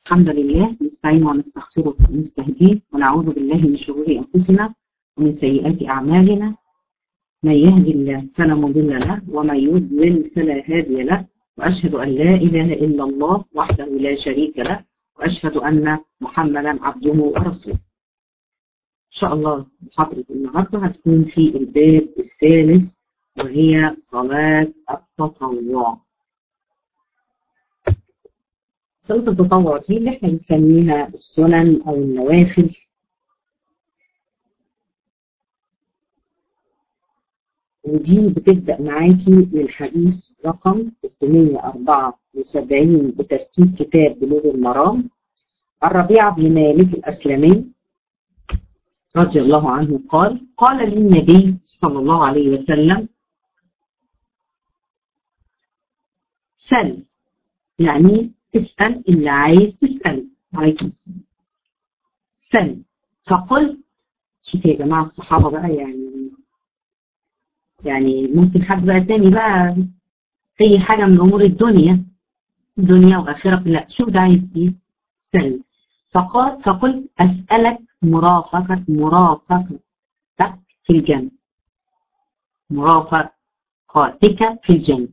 الحمد لله نستعين ونستغفره ونستهديه ونعوذ بالله من شرور أنفسنا ومن سيئات أعمالنا. من يهدي الله فلا مضل له ومن يضلل فلا هادي له، وأشهد أن لا إله إلا الله وحده لا شريك له، وأشهد أن محمدا عبده ورسوله. إن شاء الله محاضرة النهارده هتكون في الباب الثالث وهي صلاة التطوع. صلاة التطوع دي اللي احنا بنسميها السنن أو النوافل، ودي بتبدأ معاكي من حديث رقم 374 بترتيب كتاب بلوغ المرام عن ربيعة بن مالك الأسلمي رضي الله عنه قال: قال لي النبي صلى الله عليه وسلم: سل، يعني اسأل اللي عايز تسأله. عليكم السلام. سل. فقلت، شوفوا يا جماعة الصحابة بقى، يعني ممكن حد بقى تاني بقى أي حاجة من أمور الدنيا وآخرة، لا، شوف ده عايز إيه. سل. فقلت أسألك مرافقتك في الجنة، مرافقتك في الجنة.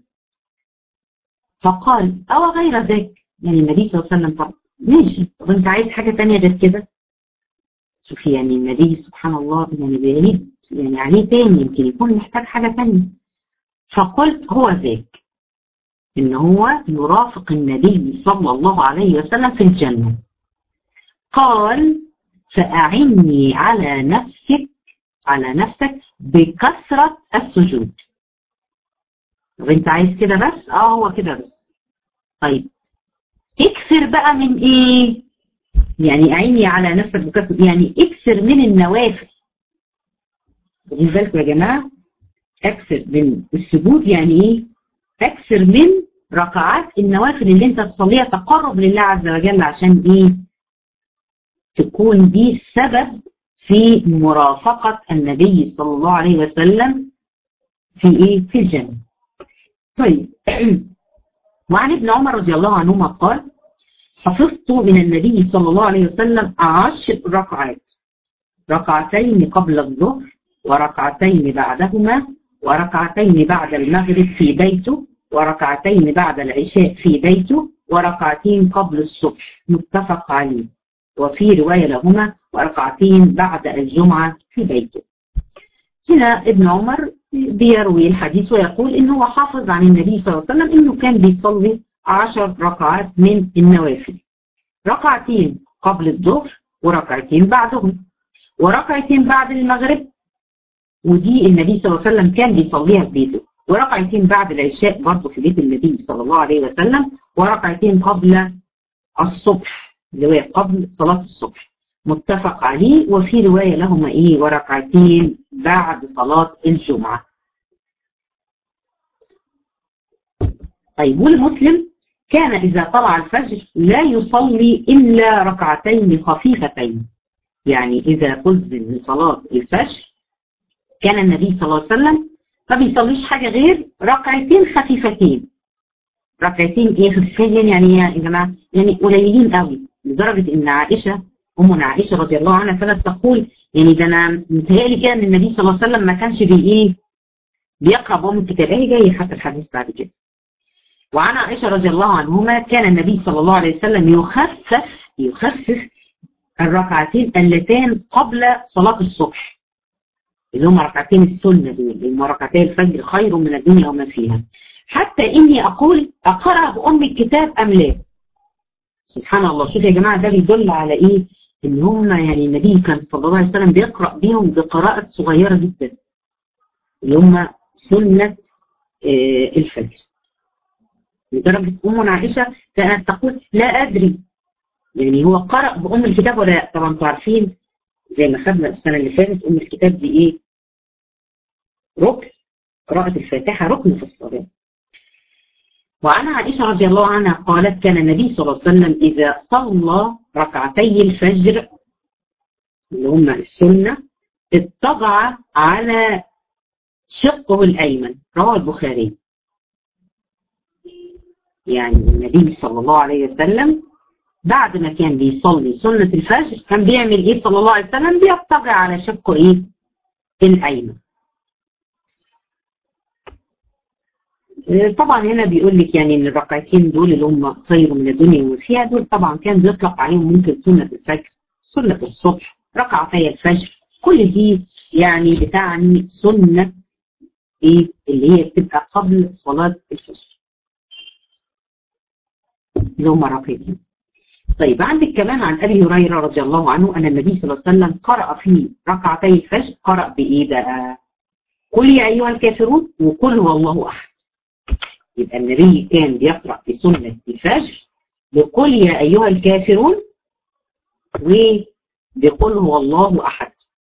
فقال: أو غير ذلك، يعني النبي صلى الله عليه وسلم قال: ماشي، طب أنت عايز حاجة تانية غير كده؟ شوفي يعني النبي سبحان الله يعني بيريد يعني عليه تاني، يمكن يكون محتاج حاجة تانية. فقلت: هو ذاك، إن هو يرافق النبي صلى الله عليه وسلم في الجنة. قال: فأعني على نفسك بكثرة السجود. طب انت عايز كده بس؟ هو كده بس. طيب اكثر بقى من ايه؟ يعني أعني على نفسك بكثرة، يعني اكثر من النوافل. خدوا بالكم يا جماعة، اكثر من السجود يعني ايه؟ اكثر من ركعات النوافل اللي انت تصليها تقرب لله عز وجل، عشان ايه؟ تكون دي السبب في مرافقة النبي صلى الله عليه وسلم في ايه؟ في الجنة. طيب وعن ابن عمر رضي الله عنهما قال: حفظت من النبي صلى الله عليه وسلم 10 ركعات، ركعتين قبل الظهر وركعتين بعدهما وركعتين بعد المغرب في بيته وركعتين بعد العشاء في بيته وركعتين قبل الصبح، متفق عليه. وفي رواية لهما وركعتين بعد الجمعة في بيته. هنا ابن عمر بيروي الحديث ويقول إنه حافظ عن النبي صلى الله عليه وسلم إنه كان بيصلي 10 ركعات من النوافل، ركعتين قبل الظهر وركعتين بعدهم وركعتين بعد المغرب، ودي النبي صلى الله عليه وسلم كان بيصليها في بيته، وركعتين بعد العشاء برضه في بيت النبي صلى الله عليه وسلم، وركعتين قبل الصبح اللي هي قبل صلاة الصبح، متفق عليه. وفي رواية لهما ايه؟ وركعتين بعد صلاة الجمعة. طيب والمسلم كان إذا طلع الفجر لا يصلي إلا ركعتين خفيفتين، يعني إذا أذن لصلاة الفجر كان النبي صلى الله عليه وسلم ما بيصليش حاجة غير ركعتين خفيفتين. ركعتين ايه خفيفتين؟ يعني يا جماعة يعني قليلين قوي، لدرجة ان أمنا عائشة رضي الله عنها كانت تقول يعني ده انا متهيألي كده ان النبي صلى الله عليه وسلم ما كانش بيقرأ بأم الكتاب. ايه جاي حتى الحديث بعد كده. وعن عائشة رضي الله عنهما كان النبي صلى الله عليه وسلم يخفف الركعتين اللتان قبل صلاة الصبح، اللي هم ركعتين السنة دول، اللي هم ركعتين الفجر، خير من الدنيا وما فيها، حتى إني أقول: أقرأ بأم الكتاب أم لا؟ سبحان الله. شوف يا جماعة، ده بيدل على إيه؟ إن هم يعني النبي كان صلى الله عليه وسلم بيقرأ بيهم بقراءة صغيرة جدا، اللي هم سنة الفجر. لدرجة أمنا عائشة كانت تقول: لا أدري يعني هو قرأ بأم الكتاب ولا لا. طبعا انتوا عارفين زي ما خدنا السنة اللي فاتت أم الكتاب دي إيه؟ ركن، قراءة الفاتحة ركن في الصلاة. وعن عائشة رضي الله عنها قالت: كان النبي صلى الله عليه وسلم إذا صلى ركعتي الفجر اللي هم السنة اضطجع على شقه الأيمن، رواه البخاري. يعني النبي صلى الله عليه وسلم بعد ما كان بيصلي سنة الفجر كان بيعمل ايه صلى الله عليه وسلم؟ بيضطجع على شقه ايه؟ الايمن. طبعا هنا بيقول لك يعني ان الركعتين دول اللي هم خير من الدنيا وما فيها، دول طبعا كان بيطلق عليهم ممكن سنة الفجر، سنة الصبح، ركعتي الفجر، كل دي يعني بتعني سنة ايه اللي هي بتبقى قبل صلاة الفجر اللي هم ركعتين. طيب عندك كمان عن ابي هريره رضي الله عنه ان النبي صلى الله عليه وسلم قرأ في ركعتي الفجر، قرأ بايه بقى؟ قل يا ايها الكافرون وقل هو الله احد. يبقى النبي كان بيقرأ في سنة الفجر بقل يا ايها الكافرون وبقل هو الله احد.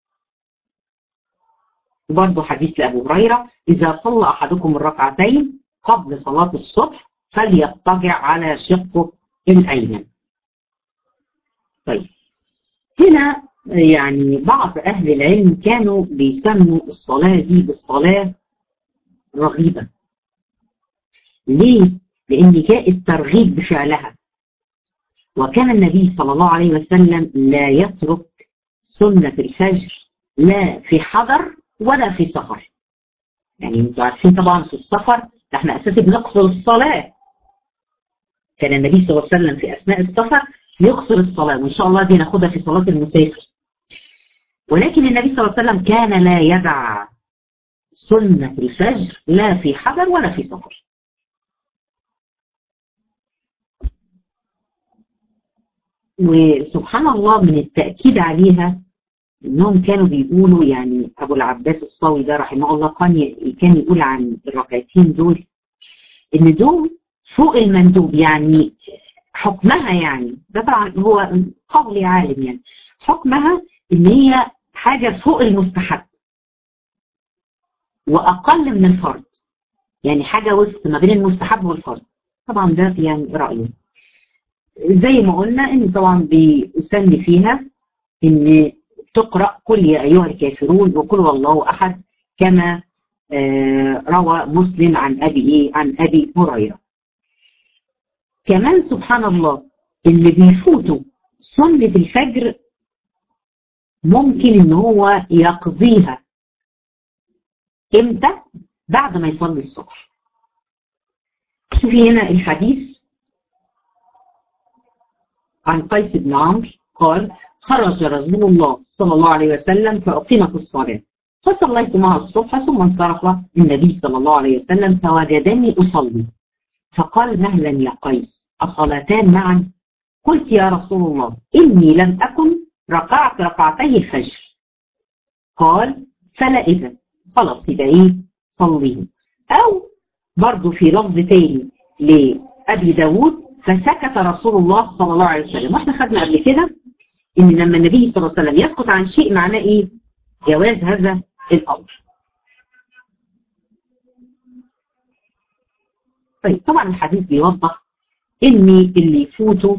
برضه حديث لأبو هريرة إذا صلى أحدكم الركعتين قبل صلاة الصبح فليضطجع على شقه الأيمن. طيب هنا يعني بعض أهل العلم كانوا بيسموا الصلاة دي بالصلاة رغيبة. ليه؟ لأن جاء الترغيب بفعلها، وكان النبي صلى الله عليه وسلم لا يترك سنة الفجر لا في حضر ولا في سفر. يعني انتوا عارفين طبعا في السفر ده احنا اساسا بنقصر الصلاة. كان النبي صلى الله عليه وسلم في اثناء السفر يقصر الصلاة، وان شاء الله دي ناخدها في صلاة المسافر. ولكن النبي صلى الله عليه وسلم كان لا يدع سنة الفجر لا في حضر ولا في سفر. وسبحان الله من التأكيد عليها انهم كانوا بيقولوا، يعني ابو العباس الصاوي ده رحمه الله كان يقول عن الركعتين دول ان دول فوق المندوب، يعني حكمها، يعني ده طبعا هو قول عالم، يعني حكمها ان هي حاجه فوق المستحب واقل من الفرض، يعني حاجه وسط ما بين المستحب والفرض. طبعا ده يعني رايه. زي ما قلنا ان طبعا بيسن فيها ان تقرأ قل يا أيها الكافرون وقل هو الله أحد، كما روى مسلم عن أبي هريرة. كمان سبحان الله اللي بيفوتوا سنة الفجر ممكن ان هو يقضيها امتى؟ بعد ما يصلي الصبح. شوفي هنا الحديث عن قيس بن عمرو قال خرج رسول الله صلى الله عليه وسلم فأقيمت الصلاة فصليت معه الصبح ثم انصرف النبي صلى الله عليه وسلم فوجدني أصلي فقال مهلا يا قيس أصلاتان معا؟ قلت يا رسول الله إني لم أكن ركعت ركعتي الفجر. قال فلا إذا خلاص يبقى إيه صليه. أو برضو في لفظ تاني لأبي داود فسكت رسول الله صلى الله عليه وسلم. واحنا خدنا قبل كده ان لما النبي صلى الله عليه وسلم يسكت عن شيء معناه ايه؟ جواز هذا الامر. طيب طبعا الحديث بيوضح ان اللي يفوتوا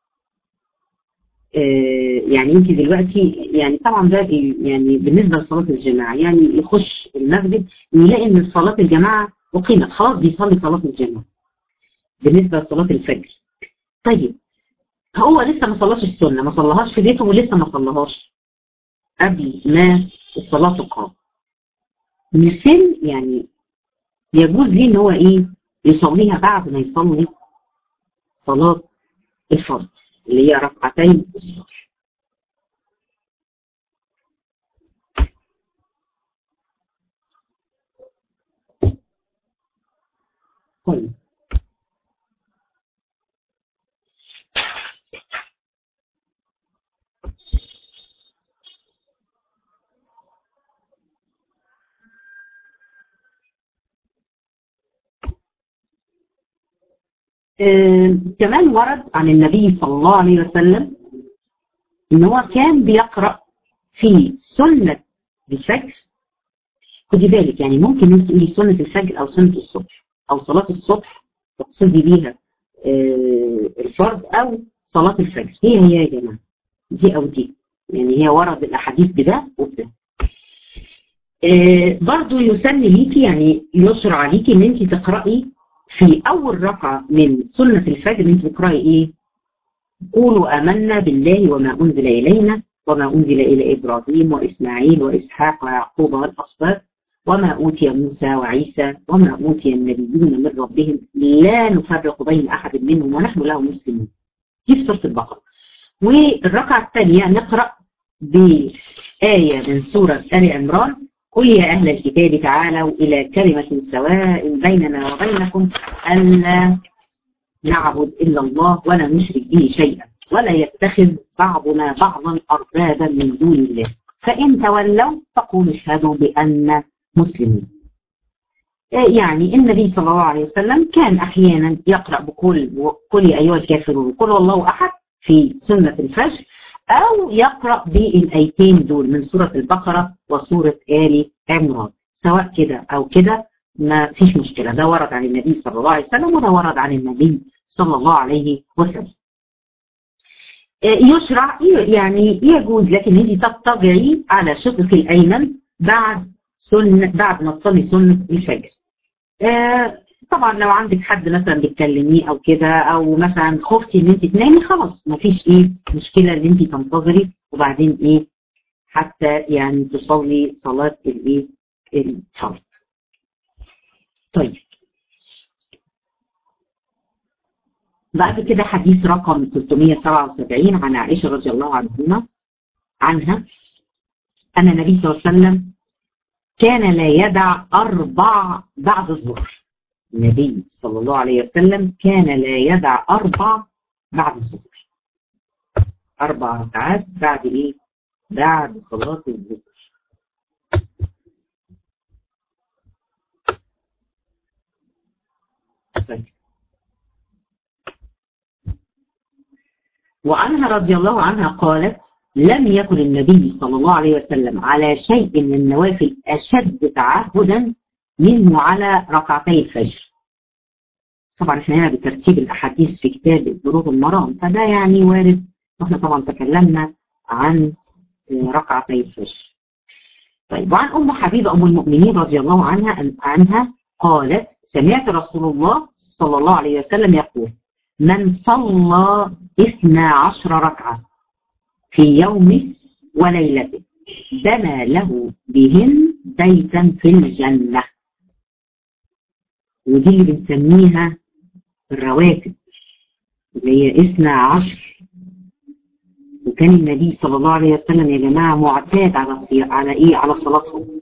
يعني انت دلوقتي يعني طبعا ده يعني بالنسبه لصلاه الجماعه، يعني يخش المسجد يلاقي ان صلاه الجماعه اقيمت خلاص بيصلي صلاه الجماعه بالنسبه لصلاه الفجر. طيب هو لسه ما صلاش السنه، ما صلاهاش في بيته ولسه ما صلاهاش قبل ما الصلاه تقام، يسن يعني يجوز ليه ان هو ايه يصليها بعد ما يصلي صلاه الفرض اللي هي ركعتين الصبح. طيب كمان ورد عن النبي صلى الله عليه وسلم ان هو كان بيقرأ في سنة الفجر. خدي بالك يعني ممكن انت تقولي سنة الفجر او سنة الصبح او صلاة الصبح تقصدي بيها الفرض او صلاة الفجر، هي يا جماعة دي او دي، يعني هي ورد الاحاديث بده وبده. برضو يسن ليكي يعني يشرع ليكي ان انت تقرأي في اول ركعة من سنة الفجر، انت تقرأي ايه قولوا آمنا بالله وما أنزل إلينا وما أنزل إلى إبراهيم وإسماعيل وإسحاق ويعقوب والأسباط وما أوتي موسى وعيسى وما أوتي النبيون من ربهم لا نفرق بين أحد منهم ونحن له مسلمون. دي في سورة البقرة. والركعة الثانية نقرأ بآية من سورة آل عمران: قل يا أهل الكتاب تعالوا إلى كلمة سواء بيننا وبينكم ألا نعبد إلا الله ولا نشرك به شيئا ولا يتخذ بعضنا بعضا أربابا من دون الله فإن تولوا فقولوا اشهدوا بأن مسلمين. يعني النبي صلى الله عليه وسلم كان أحيانا يقرأ قل يا أيها الكافرون قل والله أحد في سنة الفجر، أو يقرأ بالآيتين دول من سورة البقرة وسورة آل عمران، سواء كده أو كده ما فيش مشكلة. ده ورد عن النبي صلى الله عليه وسلم وده ورد عن النبي صلى الله عليه وسلم. يشرع يعني يجوز لكن انت تضطجعي على شقك الأيمن بعد ما تصلي سنة الفجر. طبعا لو عندك حد مثلا بتكلميه او كده، او مثلا خفتي ان انت تنامي، خلاص ما فيش مشكلة ان انت تنتظري وبعدين حتى يعني تصلي صلاة الفرض. طيب بعد كده حديث رقم 377 عن عائشة رضي الله عنها أن النبي صلى الله عليه وسلم كان لا يدع 4 بعد الظهر. النبي صلى الله عليه وسلم كان لا يدع 4 بعد الظهر، 4 ركعات بعد بعد صلاة الظهر. طيب. وعنها رضي الله عنها قالت: لم يكن النبي صلى الله عليه وسلم على شيء من النوافل أشد تعهدا منه على ركعتي الفجر. طبعا احنا هنا بترتيب الأحاديث في كتاب بلوغ المرام، فده يعني وارد. احنا طبعا تكلمنا عن ركعتي الفجر. طيب. وعن أم حبيبة أم المؤمنين رضي الله عنها قالت: سمعت رسول الله صلى الله عليه وسلم يقول: من صلى 12 ركعة في يومه وليلته بنى له بهن بيتا في الجنة. ودي اللي بنسميها الرواتب اللي هي 12. وكان النبي صلى الله عليه وسلم يا جماعة معتاد على صلاتهم.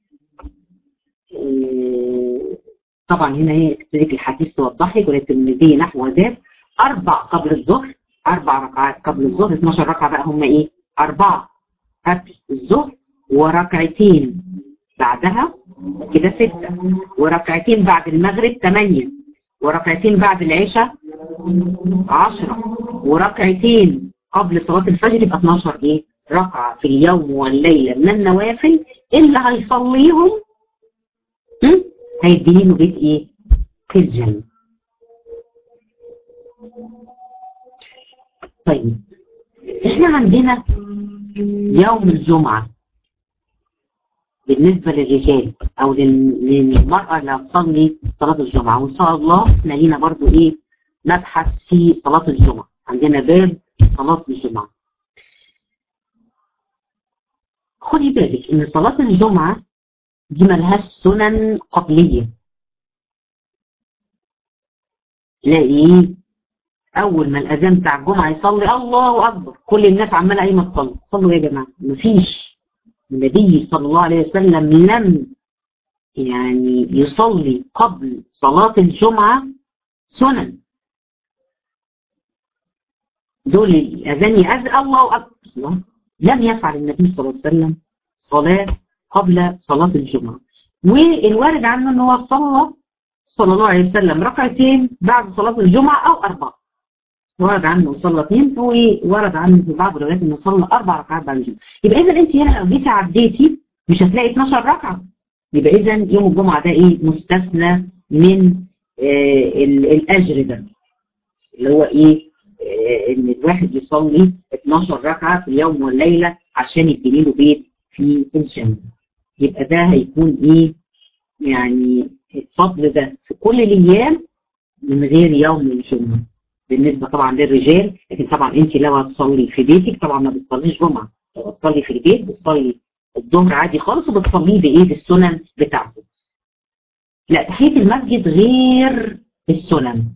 طبعا هنا هي تدرك الحديث توضح لك، ولكن النبي نحو ذات 4 قبل الظهر، 4 ركعات قبل الظهر، 12 ركعة بقى هم 4 قبل الظهر وركعتين بعدها كده 6، وركعتين بعد المغرب 8، وركعتين بعد العشاء 10، وركعتين قبل صلاة الفجر يبقى 12 ركعة في اليوم والليلة من النوافل اللي هيصليهم هيديني له بيت في الجنة. طيب احنا عندنا يوم الجمعة بالنسبة للرجال او للمرأة اللي هتصلي صلاة الجمعة، وان شاء الله احنا لينا برضو نبحث في صلاة الجمعة، عندنا باب صلاة الجمعة. خدي بالك ان صلاة الجمعة دي ملهاش سنن قبلية. تلاقي اول ما الاذان بتاع الجمعة يصلي الله اكبر كل الناس عمالة قايمة تصلي. صلوا يا جماعة، مفيش. النبي صلى الله عليه وسلم لم يعني يصلي قبل صلاة الجمعة سنن. دول الأذان يأذن الله أكبر، لم يفعل النبي صلى الله عليه وسلم صلاة قبل صلاة الجمعة. والوارد عنه أنه صلى الله عليه وسلم ركعتين بعد صلاة الجمعة أو 4. ورد عنه صلى 2، وورد عنه في بعض الروايات انه صلى 4 ركعات بعد الجمعة. يبقى اذا انت هنا لو جيتي عديتي مش هتلاقي 12 ركعة. يبقى اذا يوم الجمعة ده مستثنى من الاجر ده، اللي هو ان الواحد يصلي 12 ركعة في اليوم والليلة عشان يبني له بيت في الجنة. يبقى ده هيكون يعني الفضل ده في كل الايام من غير يوم الجمعة. بالنسبة طبعا للرجال، لكن طبعا انت لو هتصلي في بيتك طبعا ما بتصليش جمعة، لو هتصلي في البيت بتصلي الظهر عادي خالص وبتصليه بايه؟ بالسنن بتاعته. لا، تحية المسجد غير السنن.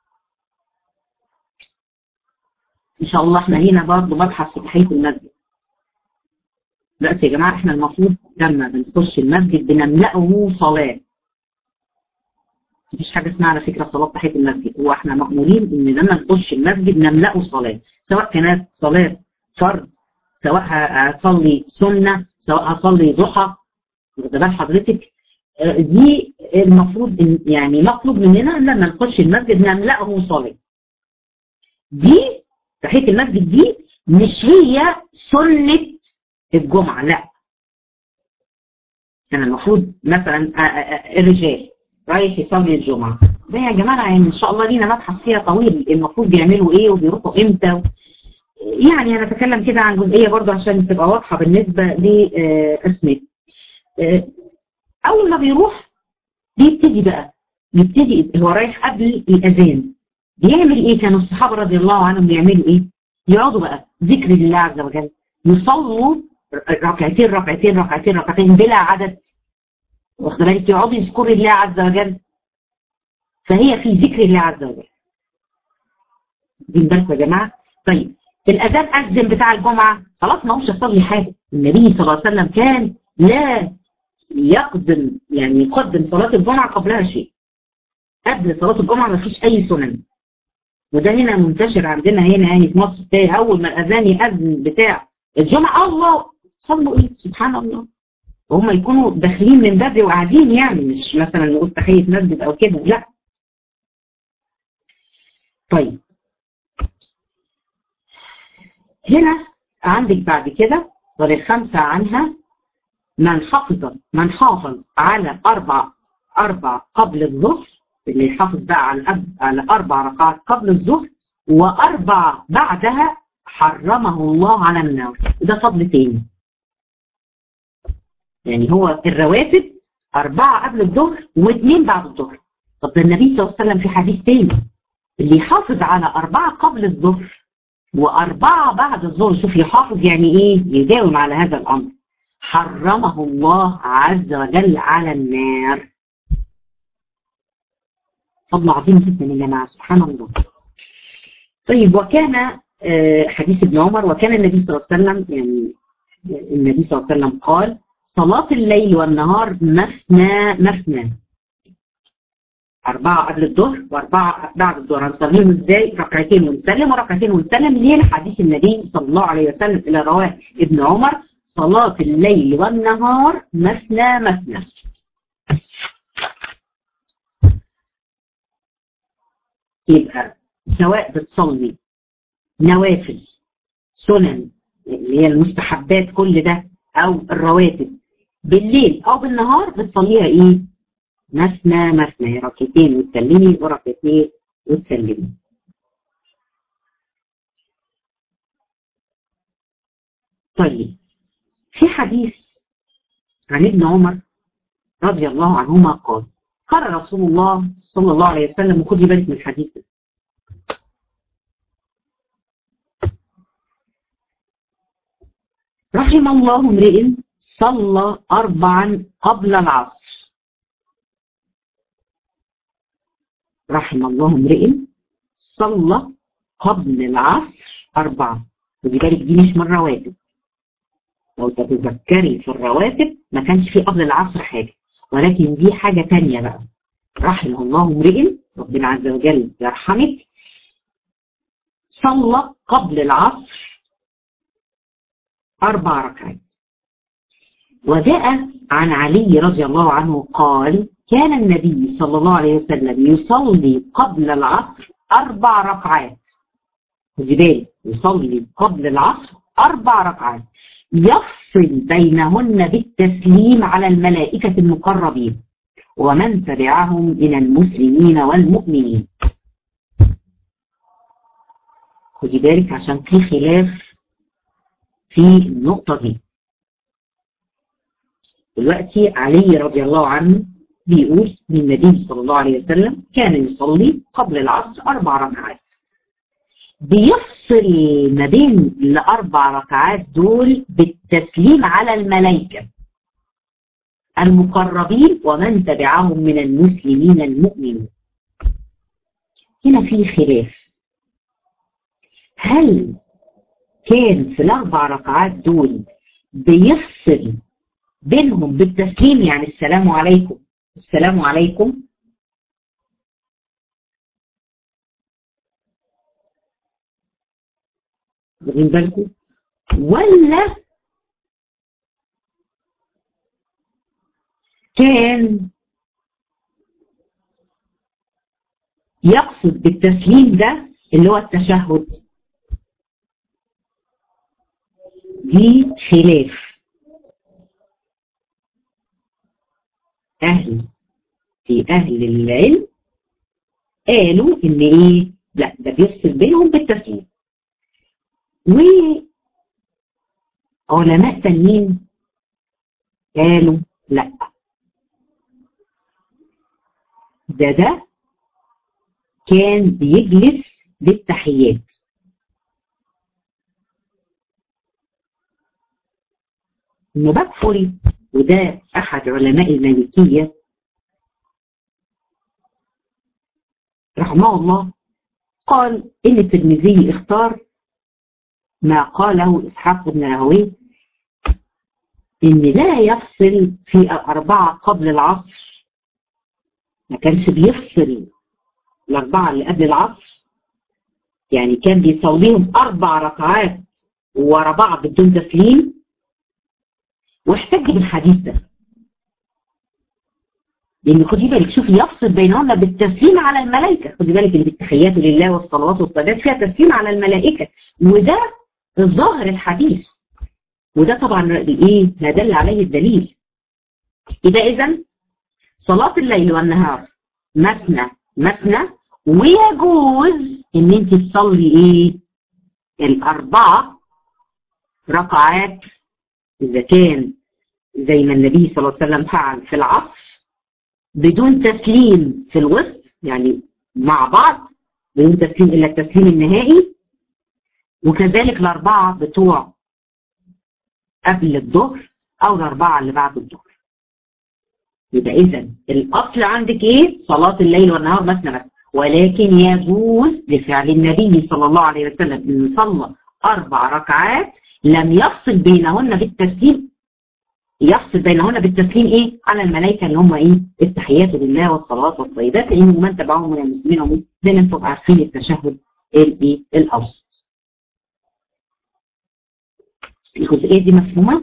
ان شاء الله احنا هنا برضه مبحث في تحية المسجد. بس يا جماعة احنا المفروض لما بنخش المسجد بنملأه صلاة. مفيش حاجة اسمها على فكرة صلاة تحية المسجد، هو احنا مأمورين ان لما نخش المسجد نملأه صلاة، سواء كانت صلاة فرض، سواء هصلي سنة، سواء هصلي ضحى، واخد بال حضرتك؟ دي المفروض يعني مطلوب مننا لما نخش المسجد نملأه صلاة. دي تحية المسجد دي مش هي سنة الجمعة، لا. كان المفروض مثلا الرجال رايح يصلي الجمعة، ده يا جماعة يعني ان شاء الله لينا مبحث فيها طويل، المفروض بيعملوا ايه وبيروحوا امتى يعني هنتكلم كده عن جزئية برضه عشان تبقى واضحة بالنسبة لأسماء. أول ما بيروح بيبتدي هو رايح قبل الأذان، بيعمل ايه؟ كانوا الصحابة رضي الله عنهم بيعملوا ايه؟ يقعدوا بقى ذكر لله عز وجل، يصلوا ركعتين ركعتين ركعتين ركعتين بلا عدد، واخد بالك؟ يقعدوا يذكروا الله عز وجل، فهي في ذكر الله عز وجل. دي بالكم يا جماعة. طيب الأذان أذن بتاع الجمعة، خلاص ما هوش يصلي حاجة. النبي صلى الله عليه وسلم كان لا يقدم صلاة الجمعة قبلها شيء. قبل صلاة الجمعة ما فيش أي سنن، وده هنا منتشر عندنا هنا يعني في مصر، تلاقي أول ما الأذان يأذن بتاع الجمعة الله صلوا إيه؟ سبحان الله. وهم يكونوا داخلين من بدري وقاعدين، يعني مش مثلا نقول تحية مسجد أو كده، لا. طيب هنا عندك بعد كده وللخمسة عنها من حافظ على أربع قبل الظهر، اللي يحافظ بقى على 4 ركعات قبل الظهر و4 بعدها حرمه الله على النار. ده فضل تاني، يعني هو الرواتب 4 قبل الظهر و2 بعد الظهر. طب ده النبي صلى الله عليه وسلم في حديث تاني اللي يحافظ على 4 قبل الظهر و4 بعد الظهر، شوف يحافظ يعني ايه؟ يداوم على هذا الامر، حرمه الله عز وجل على النار. فضل عظيم جدا يا جماعه، سبحان الله. طيب وكان حديث ابن عمر، وكان النبي صلى الله عليه وسلم يعني النبي صلى الله عليه وسلم قال: صلاة الليل والنهار مثنى مثنى، 4 قبل الظهر و4 بعد الظهر. هنصليهم ازاي؟ ركعتين ونسلم وركعتين ونسلم. ليه؟ الحديث النبي صلى الله عليه وسلم اللي رواه ابن عمر: صلاة الليل والنهار مثنى مثنى. يبقى سواء بتصلي نوافل سنن اللي هي المستحبات كل ده، او الرواتب بالليل او بالنهار، بتصليها ايه؟ مثنى مثنى، ركعتين وتسلمي وركعتين وتسلمي. طيب في حديث عن ابن عمر رضي الله عنهما قال رسول الله صلى الله عليه وسلم، وخدي بالك من الحديث ده: رحم الله امرئ صلى 4 قبل العصر. رحم الله امرئ صلى قبل العصر 4. ودي بالك دي مش من الرواتب، لو تتذكري في الرواتب ما كانش في قبل العصر حاجة، ولكن دي حاجة تانية بقى. رحم الله امرئ، ربنا عز وجل يرحمك، صلى قبل العصر 4 ركعات. وجاء عن علي رضي الله عنه قال: كان النبي صلى الله عليه وسلم يصلي قبل العصر 4 ركعات. خدي بالك، يصلي قبل العصر 4 ركعات يفصل بينهن بالتسليم على الملائكة المقربين ومن تبعهم من المسلمين والمؤمنين. خدي بالك عشان في خلاف في النقطة دي. دلوقتي علي رضي الله عنه بيقول ان النبي صلى الله عليه وسلم كان يصلي قبل العصر 4 ركعات. بيفصل ما بين الأربع ركعات دول بالتسليم على الملائكة المقربين ومن تبعهم من المسلمين المؤمنين. هنا في خلاف، هل كان في الأربع ركعات دول بيفصل بينهم بالتسليم، يعني السلام عليكم السلام عليكم، واخدين بالكم، ولا كان يقصد بالتسليم ده اللي هو التشهد؟ دي خلاف. في أهل العلم قالوا إن إيه؟ لا، ده بيفصل بينهم بالتسليم. وعلماء تانيين قالوا لا، ده كان بيجلس للتحيات. المبكفري وده أحد علماء المالكية رحمه الله قال إن الترمذي اختار ما قاله إسحاق بن راهويه إن لا يفصل في الأربعة قبل العصر، ما كانش بيفصل الأربعة اللي قبل العصر، يعني كان بيصليهم 4 ركعات ورا بعض بدون تسليم، واحتج بالحديث ده. لأن خدي بالك، شوفي، يفصل بينهن بالتسليم على الملائكة. خدي بالك اللي بالتحيات لله والصلوات والطيبات فيها تسليم على الملائكة، وده ظاهر الحديث، وده طبعا ايه ما دل عليه الدليل. يبقى إذن صلاة الليل والنهار مثنى مثنى، ويجوز ان انت تصلي ايه ال4 ركعات اذا كان زي ما النبي صلى الله عليه وسلم فعل في العصر بدون تسليم في الوسط، يعني مع بعض بدون تسليم الا التسليم النهائي، وكذلك ال4 بتوع قبل الظهر او ال4 اللي بعد الظهر. يبقى اذا الاصل عندك ايه؟ صلاة الليل والنهار مثنى مثنى، ولكن يجوز لفعل النبي صلى الله عليه وسلم انه صلى 4 ركعات لم يفصل بينهن بالتسليم، يفصل بينهن بالتسليم ايه؟ على الملائكه اللي هم ايه؟ التحيات لله والصلوات والطيبات، لانه من تبعهم من المسلمين هم زي ما انتم عارفين التشهد الايه؟ الاوسط. الجزئيه دي مفهومه؟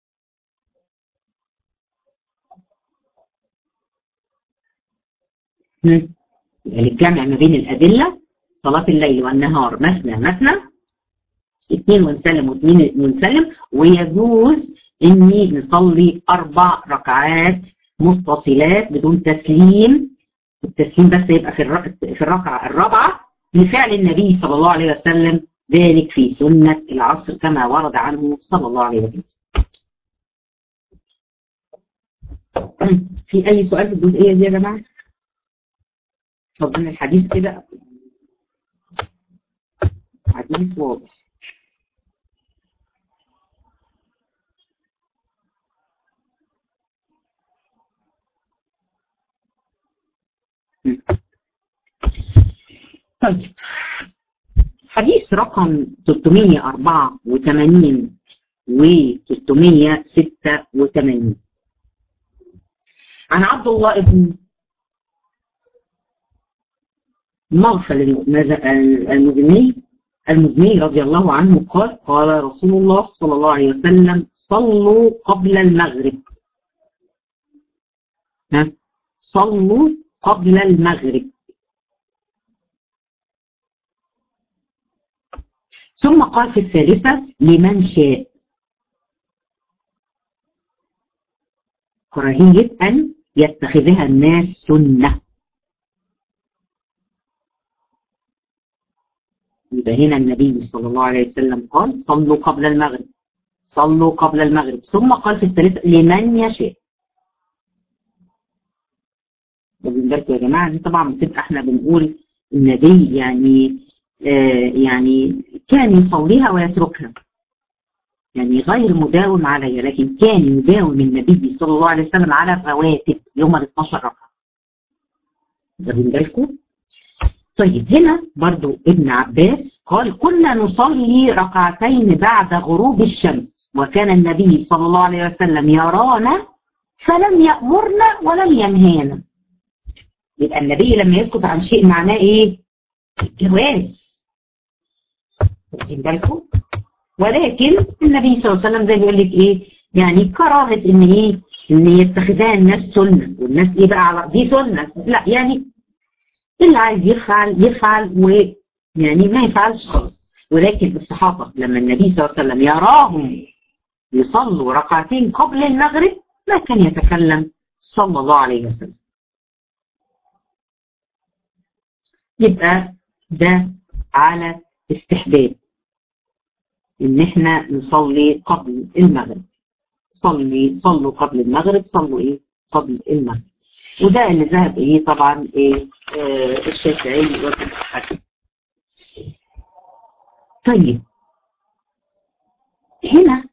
الجمع ما بين الأدلة، صلاة الليل والنهار مثنى مثنى، 2 ونسلم و2 ونسلم، ويجوز إني نصلي 4 ركعات متصلات بدون تسليم، التسليم بس يبقى في الركعة الرابعة لفعل النبي صلى الله عليه وسلم، ذلك في سنة العصر كما ورد عنه صلى الله عليه وسلم. في أي سؤال في الجزئية دي يا جماعة؟ أظن الحديث كده حديث واضح. طيب، حديث رقم 384 و 386 عن عبد الله بن مغفل المزني رضي الله عنه قال: قال رسول الله صلى الله عليه وسلم: صلوا قبل المغرب. صلوا قبل المغرب. ثم قال في الثالثة: لمن شاء، كراهية أن يتخذها الناس سنة. يبقى هنا النبي صلى الله عليه وسلم قال: صلوا قبل المغرب، صلوا قبل المغرب. ثم قال في الثالثة: لمن يشاء. واخدين بالكم يا جماعة؟ دي طبعا بتبقى احنا بنقول النبي يعني يعني كان يصليها ويتركها، يعني غير مداوم عليها، لكن كان يداوم النبي صلى الله عليه وسلم على الرواتب يوم ال 12 ركعة. واخدين بالكم؟ طيب هنا برضو ابن عباس قال كنا نصلي ركعتين بعد غروب الشمس، وكان النبي صلى الله عليه وسلم يرانا فلم يأمرنا ولم ينهانا. يبقى النبي لما يسكت عن شيء معناه ايه؟ جواز. واخدين بالكم؟ ولكن النبي صلى الله عليه وسلم زي بيقول لك ايه؟ يعني كراهه ان ايه؟ ان يتخذها الناس سنه، والناس ايه بقى على دي سنه؟ لا، يعني اللي عايز يفعل يفعل، ويعني ما يفعلش خالص. ولكن الصحابه لما النبي صلى الله عليه وسلم يراهم يصلوا ركعتين قبل المغرب ما كان يتكلم صلى الله عليه وسلم. يبقى ده على استحباب ان احنا نصلي قبل المغرب. صلوا قبل المغرب، صلوا ايه قبل المغرب. وده اللي ذهب ايه طبعا ايه الشافعي والحسن. طيب هنا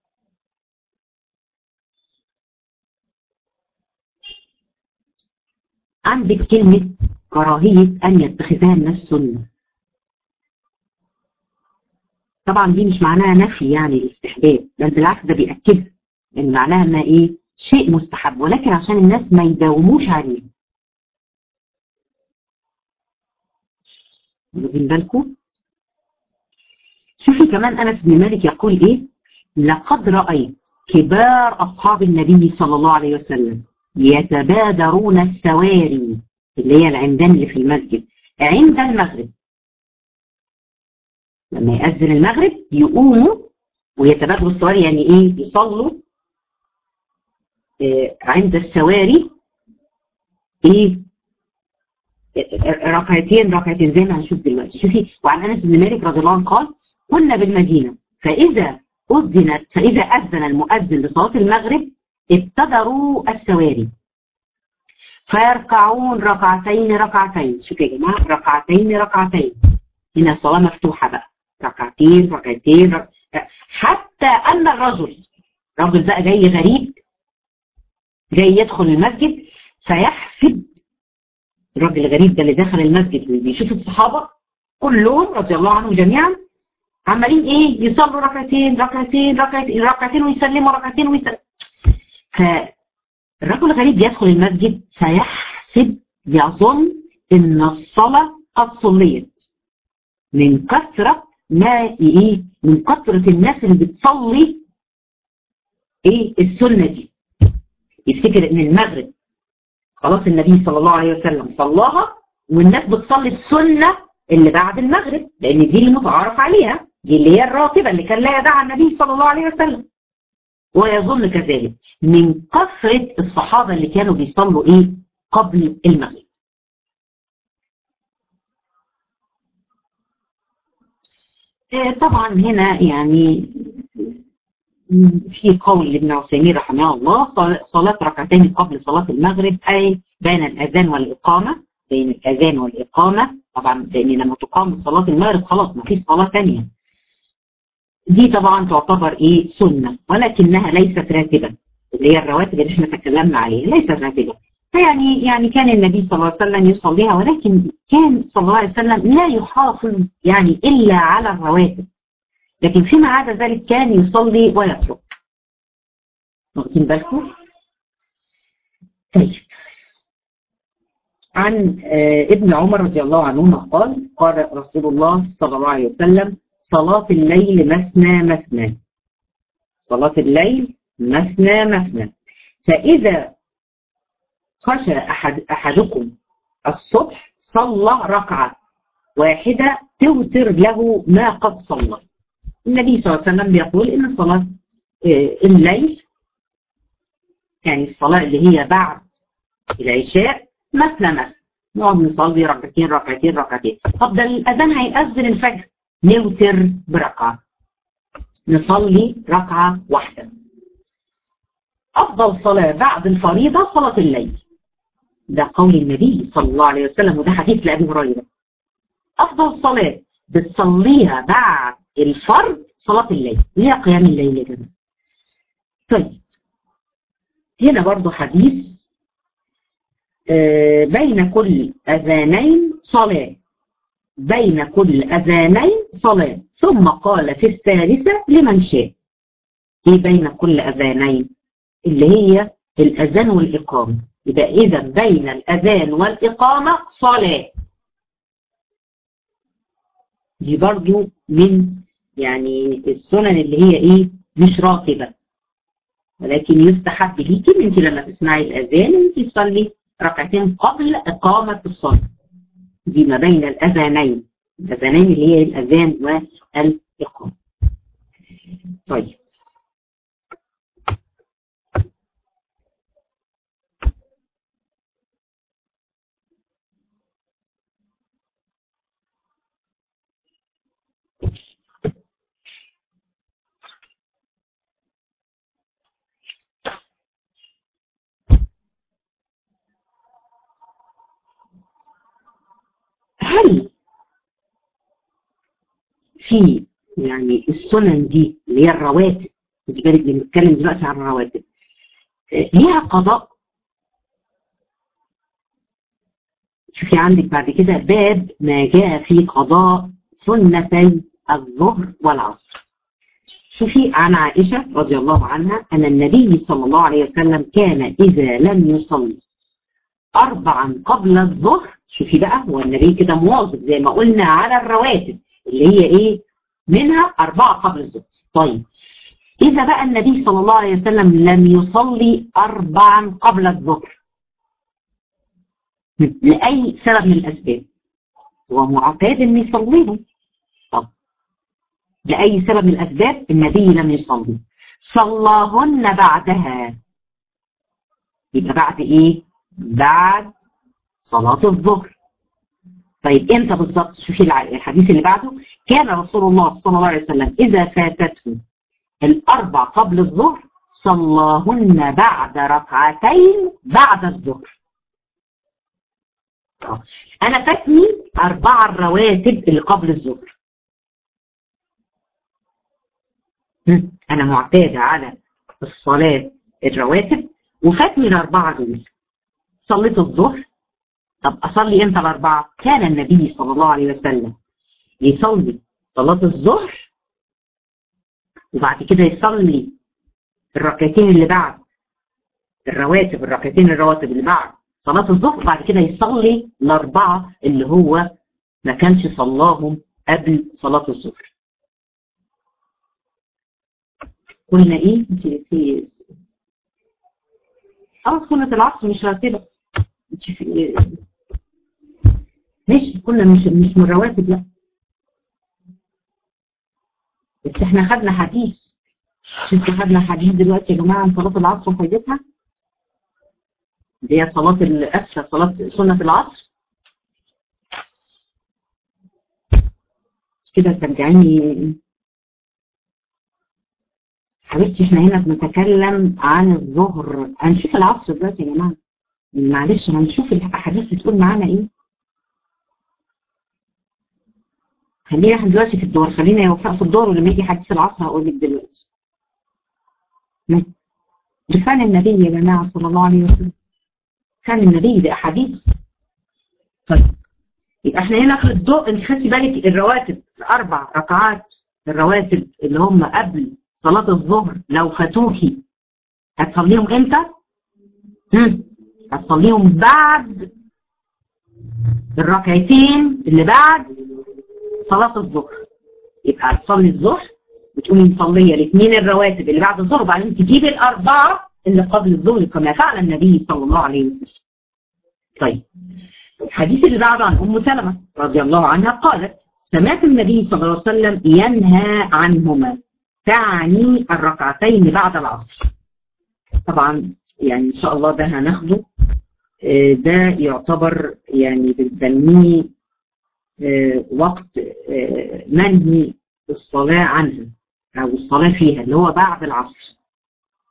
عندك كلمة كراهية ان يتخذها الناس سنة. طبعا دي مش معناها نفي يعني الاستحباب، بل بالعكس ده بيأكدها، يعني معناها انها ايه شيء مستحب، ولكن عشان الناس ما يداوموش عليه. واخدين بالكم؟ شوفي كمان انس بن مالك يقول ايه؟ لقد رأيت كبار اصحاب النبي صلى الله عليه وسلم يتبادرون السواري اللي هي العمدان اللي في المسجد عند المغرب. لما يأذن المغرب يقوموا ويتبادروا السواري، يعني ايه؟ يصلوا عند السواري ايه ركعتين زي ما هنشوف دلوقتي. شوفي، وعن انس بن مالك رضي الله عنه قال كنا بالمدينه فاذا اذن المؤذن لصلاه المغرب ابتدروا السواري فيركعون ركعتين. شوفوا يا جماعه، ركعتين. هنا الصلاه مفتوحه بقى، ركعتين حتى ان الرجل بقى جاي غريب، جاي يدخل المسجد فيحسب. الراجل الغريب ده اللي دخل المسجد وبيشوف الصحابه كلهم رضي الله عنهم جميعا عمالين ايه؟ يصلوا ركعتين ويسلموا ركعتين فالرجل الغريب يدخل المسجد فيحسب، يظن ان الصلاه قد صليت من كثره من كثره الناس اللي بتصلي ايه السنه دي. يفتكر ان المغرب خلاص النبي صلى الله عليه وسلم صلاها والناس بتصلي السنة اللي بعد المغرب، لان دي اللي متعارف عليها، دي اللي هي الراتبة اللي كان لا يدعها النبي صلى الله عليه وسلم. ويظن كذلك من كثرة الصحابة اللي كانوا بيصلوا ايه قبل المغرب. طبعا هنا يعني في قول لابن عثيمين رحمه الله صلاة ركعتين قبل صلاة المغرب أي بين الأذان والإقامة. طبعا لأن لما تقام صلاة المغرب خلاص ما فيش صلاة ثانية. دي طبعا تعتبر إيه سنة، ولكنها ليست راتبة، اللي هي الرواتب اللي احنا تكلمنا عليها ليست راتبة. فيعني كان النبي صلى الله عليه وسلم يصليها، ولكن كان صلى الله عليه وسلم لا يحافظ يعني إلا على الرواتب، لكن فيما عدا ذلك كان يصلي ويترك. واخدين بالكم؟ طيب عن ابن عمر رضي الله عنهما قال رسول الله صلى الله عليه وسلم صلاة الليل مثنى صلاة الليل مثنى فإذا خشى أحدكم الصبح صلى ركعة واحدة توتر له ما قد صلى. النبي صلى الله عليه وسلم بيقول إن صلاة الليل يعني الصلاة اللي هي بعد العشاء مثنى نقعد نصلي ركعتين. طب ده الأذان هيأذن الفجر، نوتر بركعة، نصلي ركعة واحدة. أفضل صلاة بعد الفريضة صلاة الليل، ده قول النبي صلى الله عليه وسلم، وده حديث لأبي هريرة. أفضل صلاة بتصليها بعد الفرض صلاة الليل، هي قيام الليل يا جماعة. طيب هنا برضو حديث بين كل أذانين صلاة، بين كل أذانين صلاة، ثم قال في الثالثة لمن شاء. ايه بين كل أذانين؟ اللي هي الأذان والإقامة. يبقى إذا بين الأذان والإقامة صلاة. دي برضو من يعني السنن اللي هي ايه مش راتبة، ولكن يستحب ليكي انت لما تسمعي الأذان انت تصلي ركعتين قبل إقامة الصلاة. دي ما بين الأذانين، الأذانين اللي هي الأذان والإقامة. طيب هل في يعني السنن دي اللي هي الرواتب، انت بالك بنتكلم دلوقتي عن الرواتب، ليها قضاء؟ شوفي عندك بعد كده باب ما جاء في قضاء سنتي الظهر والعصر. شوفي عن عائشة رضي الله عنها أن النبي صلى الله عليه وسلم كان إذا لم يصلي 4 قبل الظهر، شوفي بقى هو النبي كده مواظب زي ما قلنا على الرواتب اللي هي ايه منها 4 قبل الظهر. طيب إذا بقى النبي صلى الله عليه وسلم لم يصلي 4 قبل الظهر لأي سبب من الأسباب، هو معتاد أن يصليهم، طب لأي سبب من الأسباب النبي لم يصلي، صلاهن بعدها، يبقى بعد إيه؟ بعد صلاة الظهر. طيب إمتى بالظبط؟ شوفي الحديث اللي بعده، كان رسول الله صلى الله عليه وسلم إذا فاتته 4 قبل الظهر صلاهن بعد ركعتين بعد الظهر. أنا فاتني 4 الرواتب اللي قبل الظهر، أنا معتادة على الصلاة الرواتب وفاتني ال4 دول، صليت الظهر. طب أصلي إمتى ال4؟ كان النبي صلى الله عليه وسلم يصلي صلاة الظهر وبعد كده يصلي الركعتين اللي بعد الرواتب، الركعتين الرواتب اللي بعد صلاة الظهر، وبعد كده يصلي ال4 اللي هو ما كانش صلاهم قبل صلاة الظهر. قلنا ايه في سنة العصر مش راتبة، ماشي قلنا مش من الرواتب، لا بس احنا خدنا حديث، شفتوا خدنا حديث دلوقتي يا جماعة عن صلاة العصر وفايدتها، دي صلاة الأسفة، صلاة سنة العصر كده. ترجعيني حبيبتي، احنا هنا بنتكلم عن الظهر، هنشوف العصر دلوقتي يا جماعة، معلش هنشوف الأحاديث بتقول معانا ايه. خلينا احنا دلوقتي في الدور، خلينا يوفق في الدور، ولما يجي حديث العصر هقول لك دلوقتي. بفعل النبي يا جماعة صلى الله عليه وسلم، كان النبي ده أحاديث. طيب يبقى احنا هنا في الضوء، انت خدتي بالك الرواتب 4 ركعات الرواتب اللي هم قبل صلاة الظهر لو فاتوكي هتصليهم امتى؟ هتصليهم بعد الركعتين اللي بعد صلاة الظهر. يبقى هتصلي الظهر وتقومي مصليه الاثنين الرواتب اللي بعد الظهر، وبعدين تجيبي ال4 اللي قبل الظهر كما فعل النبي صلى الله عليه وسلم. طيب الحديث اللي بعده عن أم سلمة رضي الله عنها قالت سمعت النبي صلى الله عليه وسلم ينهى عنهما، تعني الركعتين بعد العصر. طبعا يعني إن شاء الله ده هناخده، ده يعتبر يعني بنسميه وقت منهي الصلاة عنها أو الصلاة فيها، اللي هو بعد العصر.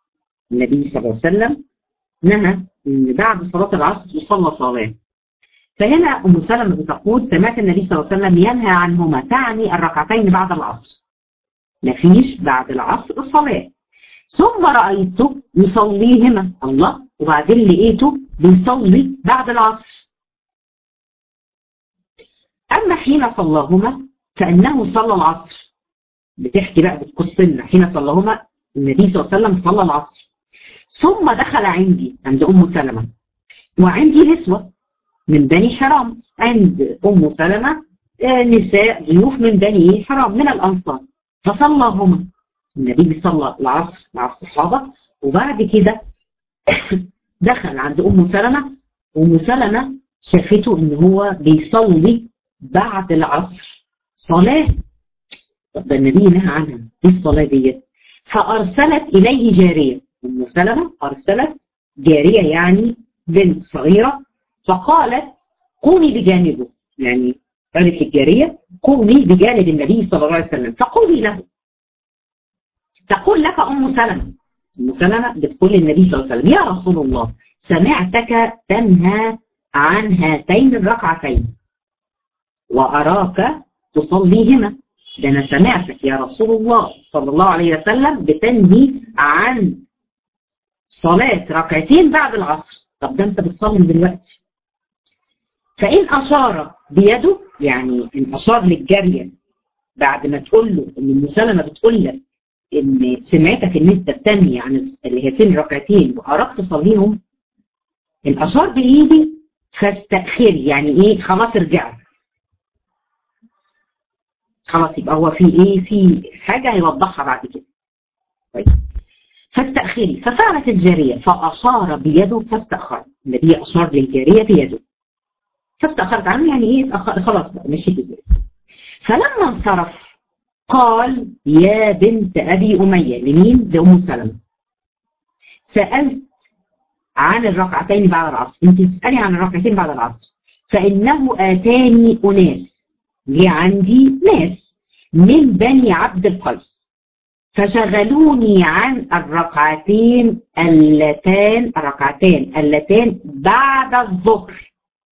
النبي صلى الله عليه وسلم نهى إن بعد صلاة العصر يصلى صلاة، فهنا أم سلمة بتقول سمعت النبي صلى الله عليه وسلم ينهى عنهما، تعني الركعتين بعد العصر، مفيش بعد العصر صلاة. ثم رأيته يصليهما، الله، وبعدين لقيته بيصلي بعد العصر. أما حين صلاهما فإنه صلى العصر. بتحكي بقى بتقص لنا حين صلاهما النبي صلى الله عليه وسلم صلى العصر. ثم دخل عندي عند أم سلمة، وعندي نسوة من بني حرام، عند أم سلمة نساء ضيوف من بني حرام من الأنصار، فصلاهما. النبي صلى العصر مع الصحابة، وبعد كده دخل عند أم سلمة، وأم سلمة شافته إن هو بيصلي بعد العصر صلاة. طب ده النبي نهى عنها، دي الصلاة دي. فأرسلت إليه جارية، أم سلمة أرسلت جارية يعني بنت صغيرة، فقالت قومي بجانبه، يعني قالت للجارية قومي بجانب النبي صلى الله عليه وسلم فقولي له. تقول لك أم سلمة، أم سلمة بتقول للنبي صلى الله عليه وسلم يا رسول الله سمعتك تنهى عن هاتين الركعتين وأراك تصليهما. ده أنا سمعتك يا رسول الله صلى الله عليه وسلم بتنهي عن صلاة ركعتين بعد العصر، طب ده أنت بتصلي دلوقتي. فإن أشار بيده، يعني إن أشار للجارية بعد ما تقول له إن أم سلمة بتقول لك إن سمعتك إن أنت بتنهي عن هاتين الركعتين وأراك تصليهم، إن أشار بإيدي فاستأخري، يعني إيه، خلاص ارجعي، خلاص يبقى هو في إيه، في حاجة هيوضحها بعد كده. طيب فاستأخري. ففعلت الجارية فأشار بيده فاستأخرت، النبي أشار للجارية بيده فاستأخرت عنه، يعني إيه خلاص بقى مشيت إزاي. فلما انصرف قال يا بنت أبي أمية، لمين؟ لأم سلمة، سألت عن الركعتين بعد العصر، انت تسألي عن الركعتين بعد العصر، فإنه آتاني أناس، جه عندي ناس من بني عبد القيس فشغلوني عن الركعتين اللتان بعد الظهر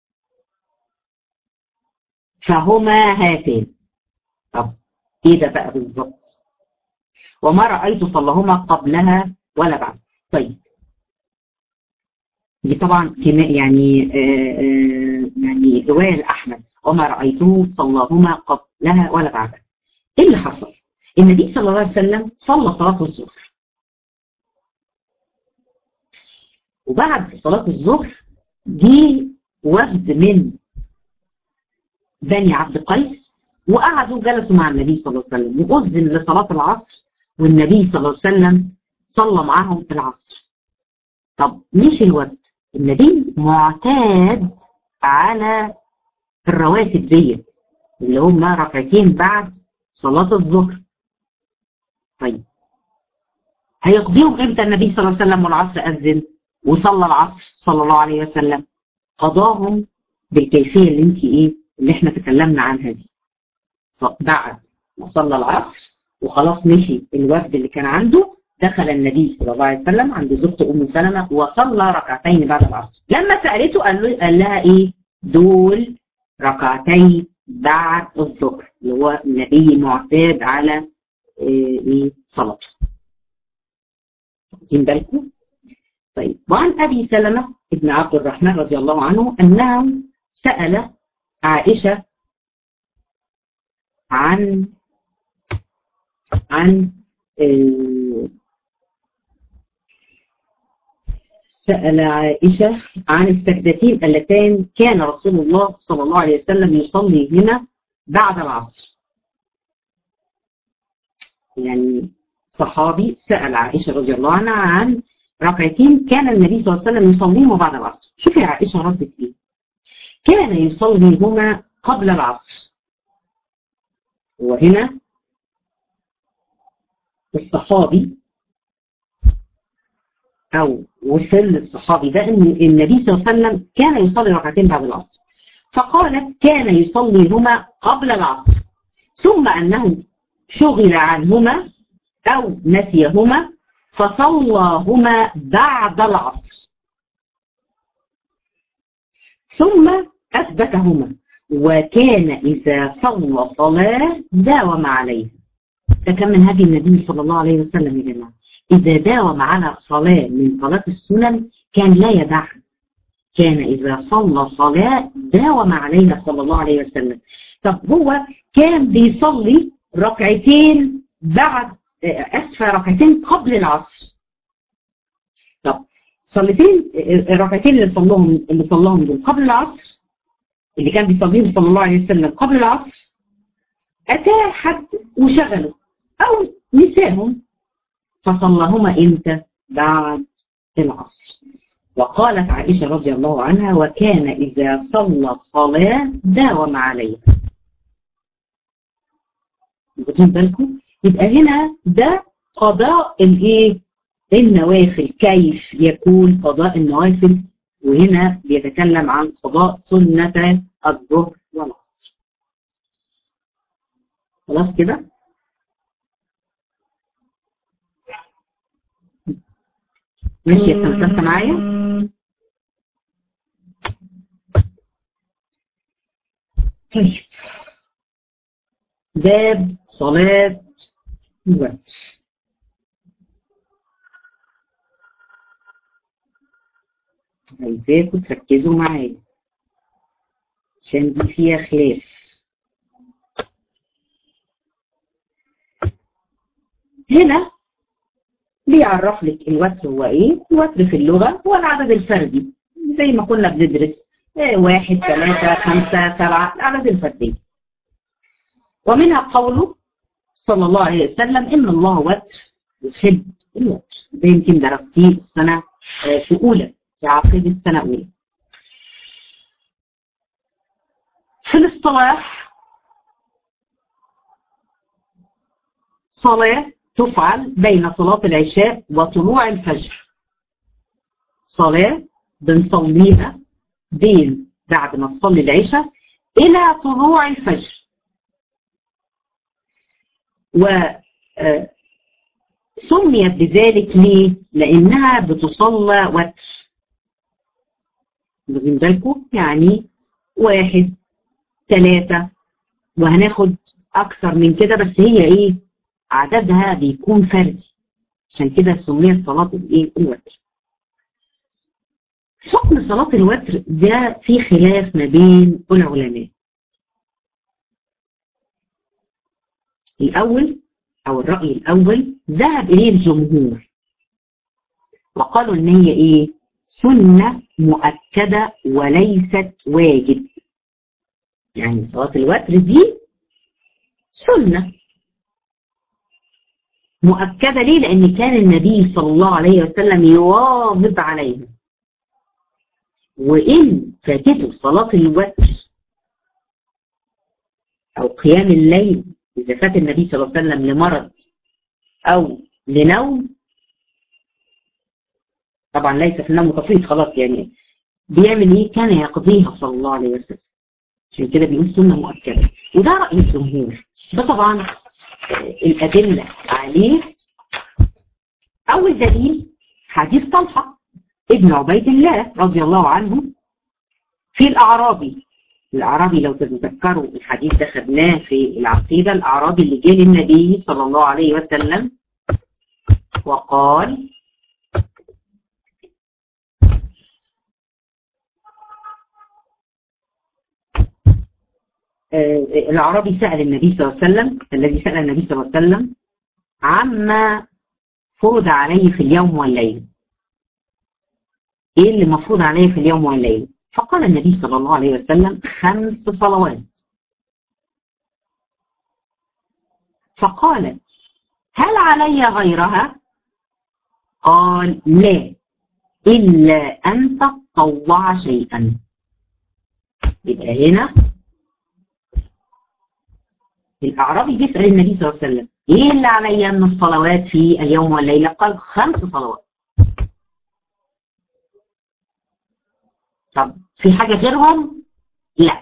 فهما هاتين. طب ايه ده بقى بالظبط؟ وما رأيت صلىهما قبلها ولا بعد. طيب دي طبعا يعني يعني رواية لأحمد، وما رأيته صلىهما قبلها ولا بعدها. ايه اللي حصل؟ النبي صلى الله عليه وسلم صلى صلاة الظهر، وبعد صلاة الظهر جه وفد من بني عبد القيس وقعدوا جلسوا مع النبي صلى الله عليه وسلم، وأذن لصلاة العصر والنبي صلى الله عليه وسلم صلى معهم العصر. طب مش الوفد، النبي معتاد على الرواتب دي اللي هم ركعتين بعد صلاة الظهر. طيب هيقضيهم امتى النبي صلى الله عليه وسلم والعصر أذن وصلى العصر صلى الله عليه وسلم؟ قضاهم بالكيفية اللي انت ايه اللي احنا تكلمنا عنها دي. بعد ما صلى العصر وخلاص مشي الوفد اللي كان عنده، دخل النبي صلى الله عليه وسلم عند زوجته أم سلمة وصلى ركعتين بعد العصر. لما سألته قال لها ايه دول؟ ركعتين بعد الظهر، اللي هو النبي معتاد على ايه صلاته. واخدين بالكم؟ طيب وعن أبي سلمة ابن عبد الرحمن رضي الله عنه أنه سأل عائشة عن سأل عائشة عن السجدتين اللتان كان رسول الله صلى الله عليه وسلم يصليهما بعد العصر. يعني صحابي سأل عائشة رضي الله عنها عن ركعتين كان النبي صلى الله عليه وسلم يصليهما بعد العصر. شوفي عائشة ردت ايه، كان يصليهما قبل العصر. وهنا الصحابي أو وصل للصحابي ده أن النبي صلى الله عليه وسلم كان يصلي ركعتين بعد العصر، فقالت كان يصليهما قبل العصر ثم أنه شغل عنهما أو نسيهما فصلاهما بعد العصر، ثم أثبتهما. وكان إذا صلى صلاة داوم عليها. ده كان من هدي النبي صلى الله عليه وسلم يا جماعة، إذا داوم على صلاة من صلاة السنن كان لا يدعها. كان إذا صلى صلاة داوم عليها صلى الله عليه وسلم. طب هو كان بيصلي ركعتين بعد ركعتين قبل العصر. طب الركعتين اللي صلاهم دول قبل العصر، اللي كان بيصليهم صلى الله عليه وسلم قبل العصر، أتى حد وشغله أو نساهم فصلىهما إمتى؟ بعد العصر. وقالت عائشة رضي الله عنها: وكان إذا صلى صلاة داوم عليها. واخدين بالكم؟ يبقى هنا ده قضاء النوافل. كيف يكون قضاء النوافل؟ وهنا بيتكلم عن قضاء سنة الظهر والعصر. خلاص كده؟ ماشي يا سنة معايا؟ طيب، باب صلاة الوتر. عايزاكم تركزوا معايا عشان دي فيها خلاف. هنا بيعرف لك الوتر هو ايه. الوتر في اللغة هو العدد الفردي، زي ما كنا بندرس 1 3 5 7 العدد الفردي. ومنها قوله صلى الله عليه وسلم: إن الله وتر يحب الوتر. ده يمكن درستيه السنة في أولى، في عقيدة سنة أولى. في الاصطلاح صلاة تفعل بين صلاة العشاء وطلوع الفجر. صلاة بنصليها بعد ما تصلي العشاء إلى طلوع الفجر. وسميت بذلك ليه؟ لأنها بتصلى وتر. واخدين بالكم؟ يعني 1 3 وهناخد أكثر من كده، بس هي عددها بيكون فردي، عشان كده سميت صلاة الوتر. حكم صلاة الوتر ده في خلاف ما بين العلماء. الأول أو الرأي الأول ذهب إليه الجمهور وقالوا إن هي سنة مؤكدة وليست واجب. يعني صلاة الوتر دي سنة مؤكدة. ليه؟ لأن كان النبي صلى الله عليه وسلم يواظب عليها، وإن فاتته صلاة الوتر أو قيام الليل، إذا فات النبي صلى الله عليه وسلم لمرض أو لنوم، طبعا ليس في النوم تفريط، خلاص يعني بيعمل كان يقضيها صلى الله عليه وسلم. عشان كده بيقول سنة مؤكدة، وده رأي الجمهور. ده طبعا الأدلة عليه. أول دليل حديث طلحة ابن عبيد الله رضي الله عنه في الأعرابي لو تتذكروا الحديث ده خدناه في العقيدة. الأعرابي اللي جه للنبي صلى الله عليه وسلم وقال: الأعرابي سأل النبي صلى الله عليه وسلم، الذي سأل النبي صلى الله عليه وسلم عما فرض عليه في اليوم والليل. ايه اللي مفروض عليه في اليوم والليل؟ فقال النبي صلى الله عليه وسلم: 5 صلوات. فقال: هل علي غيرها؟ قال: لا، إلا أن تطوع شيئا. يبقى هنا الأعرابي بيسأل النبي صلى الله عليه وسلم: ايه اللي علي من الصلوات في اليوم والليلة؟ قال: 5 صلوات. طب في حاجة غيرهم؟ لا،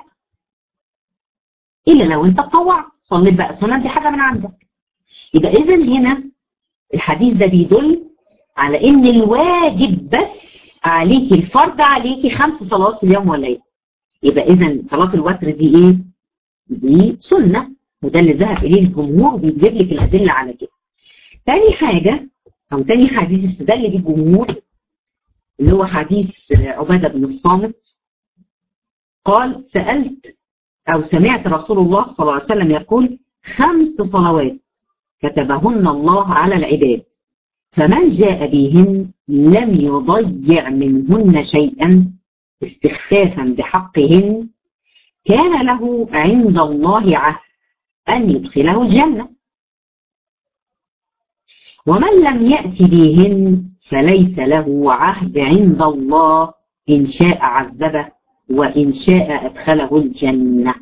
إلا لو أنت تطوع صليت بقى سنة، دي حاجة من عندك. يبقى إذن هنا الحديث ده بيدل على إن الواجب بس عليكي، الفرض عليكي 5 صلوات في اليوم والليلة. يبقى إذا صلاة الوتر دي إيه؟ دي سنة، وده اللي ذهب إليه الجمهور، بيجيب لك الأدلة على كده. تاني حاجة أو تاني حديث استدل بيه الجمهور اللي هو حديث عبادة بن الصامت، قال سألت أو سمعت رسول الله صلى الله عليه وسلم يقول 5 صلوات كتبهن الله على العباد، فمن جاء بهن لم يضيع منهن شيئا استخفافا بحقهن كان له عند الله عهد أن يدخله الجنة، ومن لم يأت بهن فليس له عهد عند الله إن شاء عذبه وإن شاء أدخله الجنة.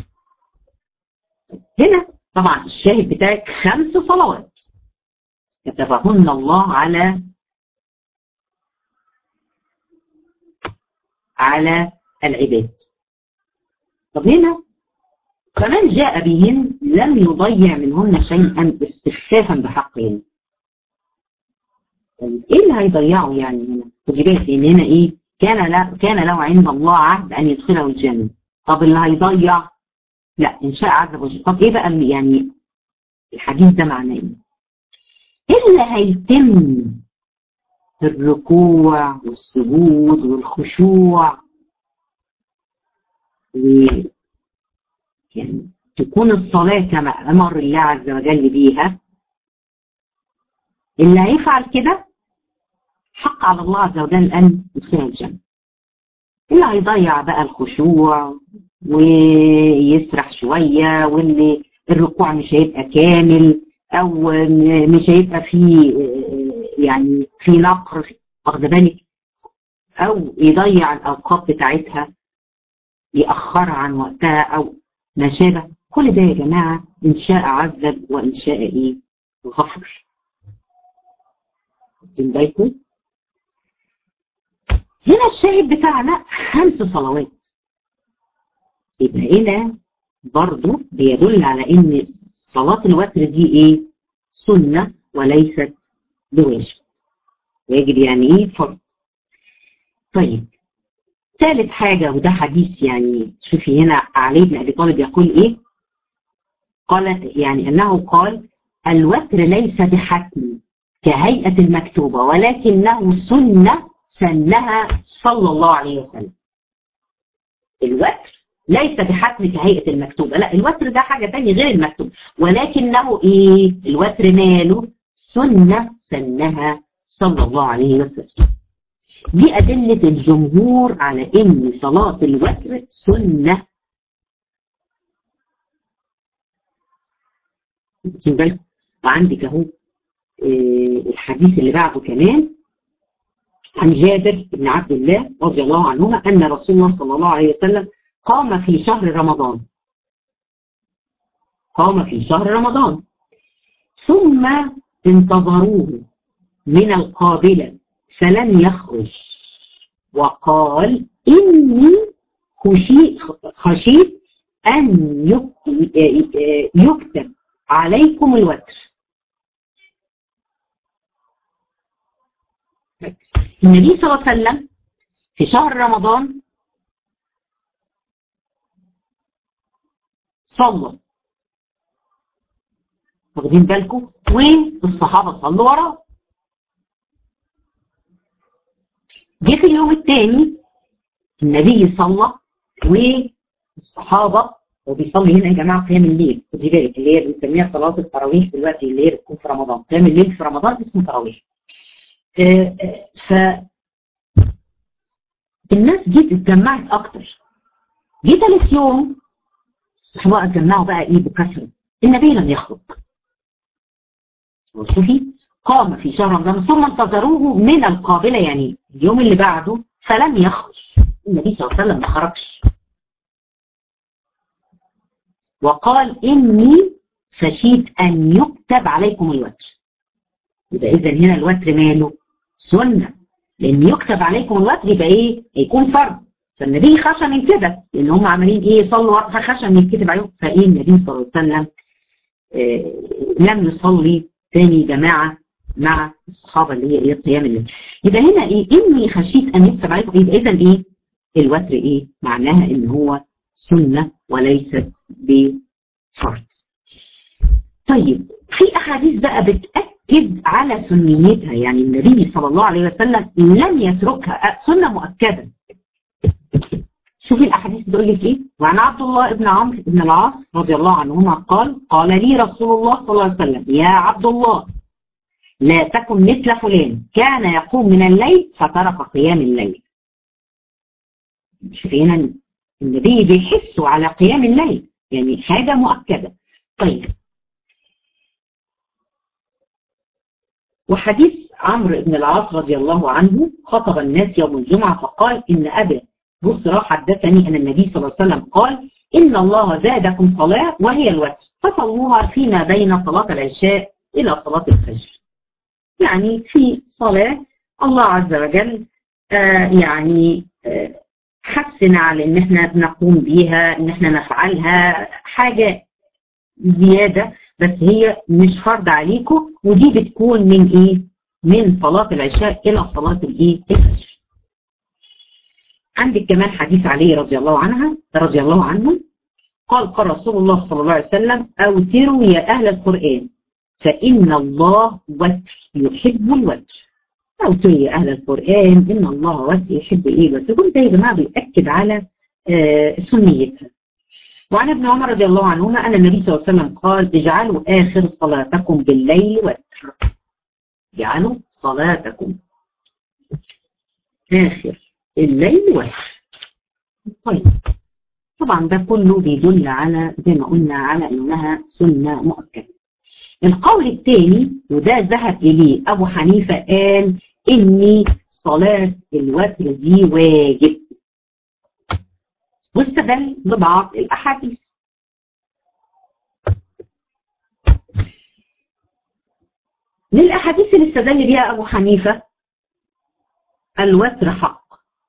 هنا طبعا الشاهد بتاعك 5 صلوات كتبهن الله على العباد. طب هنا فمن جاء بهن لم يضيع منهن شيئا استخفافا بحقهن. طيب ايه اللي هيضيعه يعني هنا؟ خدي بالك ان هنا ايه؟ كان له عند الله عهد ان يدخله الجنه. طب اللي هيضيع لا ان شاء عذب وجه. طب ايه بقى يعني الحديث ده معناه ايه؟ اللي هيتم الركوع والسجود والخشوع يعني تكون الصلاة كما أمر الله عز وجل بيها، اللي هيفعل كده حق على الله عز وجل أن يدخله الجنة. اللي هيضيع بقى الخشوع ويسرح شوية، واللي الركوع مش هيبقى كامل أو مش هيبقى فيه يعني في نقر، واخد بالك، أو يضيع الأوقات بتاعتها يأخرها عن وقتها أو ما شابه، كل ده يا جماعة إن شاء عذب وإن شاء إيه غفر. واخدين بالكم؟ هنا الشاهد بتاعنا 5 صلوات. يبقى هنا برضو بيدل على إن صلاة الوتر دي إيه؟ سنة وليست بواجب. واجب يعني إيه؟ فرض. طيب ثالث حاجة، وده حديث يعني شوفي هنا علي بن أبي طالب يقول إيه؟ قال يعني أنه قال الوتر ليس بحتم كهيئة المكتوبة ولكنه سنة سنها صلى الله عليه وسلم. الوتر ليس بحتم كهيئة المكتوبة، لا الوتر ده حاجة تانية غير المكتوب، ولكنه إيه؟ الوتر ماله؟ سنة سنها صلى الله عليه وسلم. دي أدلة الجمهور على إن صلاة الوتر سنة. واخدين بالكم؟ وعندك أهو الحديث اللي بعده كمان عن جابر بن عبد الله رضي الله عنهما أن رسول الله صلى الله عليه وسلم قام في شهر رمضان ثم انتظروه من القابلة فلم يخرج وقال إني خشيت أن يكتب عليكم الوتر. النبي صلى الله عليه وسلم في شهر رمضان صلى، واخدين بالكم، والصحابة صلوا وراه. جه في اليوم الثاني النبي صلى والصحابة، وبيصلي هنا يا جماعة قيام الليل، خدي بالك اللي هي بنسميها صلاة التراويح دلوقتي اللي هي بتكون في رمضان، قيام الليل في رمضان اسمه تراويح. الناس جت اتجمعت اكتر. جه ثالث يوم الصحابة اتجمعوا بقى ايه بكثرة، النبي لم يخرج. وشوفي قام في شهر رمضان ثم انتظروه من القابلة يعني اليوم اللي بعده فلم يخرج، النبي صلى الله عليه وسلم ما خرجش وقال إني خشيت أن يكتب عليكم الوتر. يبقى إذا هنا الوتر ماله؟ سنة، لأن يكتب عليكم الوتر يبقى إيه؟ يكون فرض، فالنبي خشى من كده لأن هم عمالين إيه يصلوا، خشى أن يكتب عليهم، فإيه النبي صلى الله عليه وسلم لم يصلي ثاني جماعة مع الصحابة اللي هي إيه قيام الليل. يبقى هنا إيه؟ إني خشيت أن يكتب عليكم، يبقى إذا إيه؟ الوتر ايه؟ معناها ان هو سنة وليست بفرض. طيب في احاديث بقى بتأكد على سنيتها، يعني النبي صلى الله عليه وسلم لم يتركها، سنة مؤكدة. شوفي الاحاديث بتقول لك ايه. وعن عبد الله بن عمرو بن العاص رضي الله عنهما قال لي رسول الله صلى الله عليه وسلم يا عبد الله لا تكن مثل فلان كان يقوم من الليل فترك قيام الليل. شوفي هنا النبي بيحسوا على قيام الليل، يعني حاجة مؤكدة. طيب وحديث عمرو بن العاص رضي الله عنه خطب الناس يوم الجمعة فقال إن أبا بصرى حدثني أن النبي صلى الله عليه وسلم قال إن الله زادكم صلاة وهي الوتر فصلوها فيما بين صلاة العشاء إلى صلاة الفجر. يعني في صلاة الله عز وجل حسنا على إن احنا نقوم بيها، إن احنا نفعلها حاجة زيادة بس هي مش فرض عليكم، ودي بتكون من ايه؟ من صلاة العشاء الى صلاة الايه؟ الفجر. عندك كمان حديث علي رضي الله عنه قال رسول الله صلى الله عليه وسلم اوتروا يا اهل القرآن فان الله وتر يحب الوتر. اوتروا يا اهل القرآن ان الله وتر يحب ايه الوتر. كل ده يا جماعة بيأكد على سنيتها. وعن ابن عمر رضي الله عنهما أن النبي صلى الله عليه وسلم قال اجعلوا آخر صلاتكم بالليل وتر. اجعلوا صلاتكم آخر الليل وتر. طيب طبعا ده كله بيدل على زي ما قلنا على إنها سنة مؤكدة. القول الثاني وده ذهب إليه أبو حنيفة قال إني صلاة الوتر دي واجب، واستدل ببعض الأحاديث. من الأحاديث اللي استدل بها أبو حنيفة الوتر حق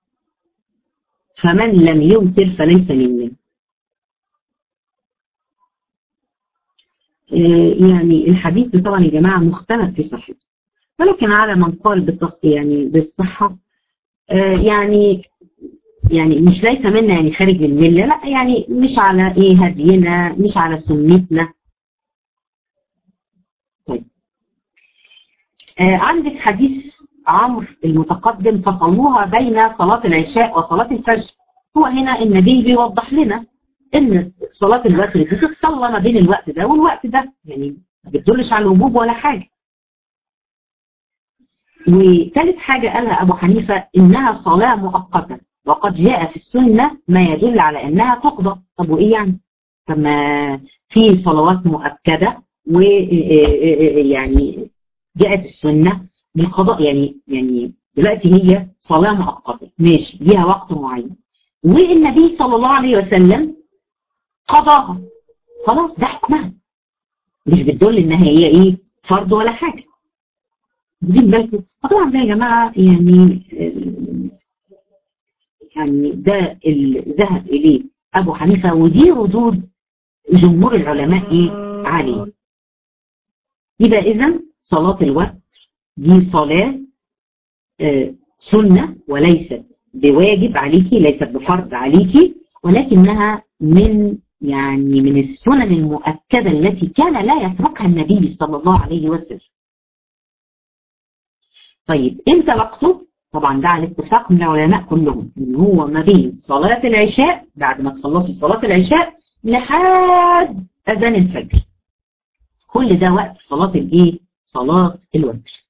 فمن لم يوتر فليس مني. يعني الحديث ده طبعا يا جماعة مختلف في صحته، ولكن على من قال بالصحة يعني مش ليس منا يعني خارج من الملة، لا يعني مش على ايه هدينا، مش على سنتنا. طيب عندك حديث عمرو المتقدم فصلوها بين صلاة العشاء وصلاة الفجر. هو هنا النبي بيوضح لنا ان صلاة الوتر دي تتصلى ما بين الوقت ده والوقت ده، يعني ما بتدلش على الوجوب ولا حاجة. وثالث حاجة قالها أبو حنيفة إنها صلاة مؤقتة وقد جاء في السنة ما يدل على أنها تقضى. طب وإيه يعني؟ طب ما في صلوات مؤكدة ويعني جاءت السنة بالقضاء، يعني دلوقتي هي صلاة مؤقتة ماشي ليها وقت معين والنبي صلى الله عليه وسلم قضاها، خلاص ده حكمها، مش بتدل إنها هي إيه فرض ولا حاجة. دي بالكم. فطبعا ده يا جماعة يعني ده اللي ذهب إليه أبو حنيفة، ودي ردود جمهور العلماء إيه عليه. يبقى إذن صلاة الوتر دي صلاة سنة وليست بواجب عليكي، ليست بفرض عليكي، ولكنها من السنن المؤكدة التي كان لا يتركها النبي صلى الله عليه وسلم. طيب امتى وقته؟ طبعا ده على اتفاق من العلماء كلهم ان هو ما بين صلاة العشاء، بعد ما تخلصي صلاة العشاء لحد اذان الفجر، كل ده وقت صلاة الايه؟ صلاة الوتر.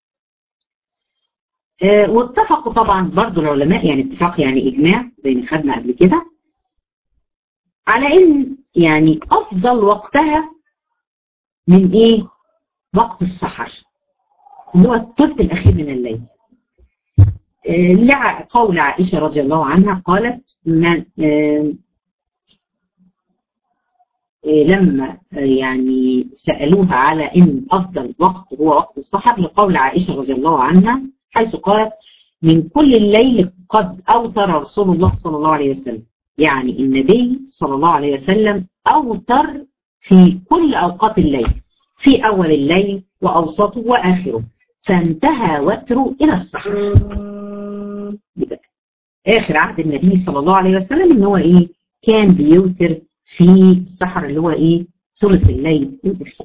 واتفقوا طبعا برضو العلماء، يعني اتفاق يعني اجماع زي ما خدنا قبل كده، على ان يعني افضل وقتها من ايه؟ وقت السحر اللي هو الثلث الاخير من الليل. قول عائشة رضي الله عنها قالت لما يعني سألوها على ان افضل وقت هو وقت السحر، لقول عائشة رضي الله عنها حيث قالت من كل الليل قد اوتر رسول الله صلى الله عليه وسلم، يعني النبي صلى الله عليه وسلم اوتر في كل اوقات الليل، في اول الليل واوسطه واخره، فانتهى وتره الى السحر. آخر عهد النبي صلى الله عليه وسلم إن هو إيه؟ كان بيوتر في السحر اللي هو إيه؟ ثلث الليل الأخير.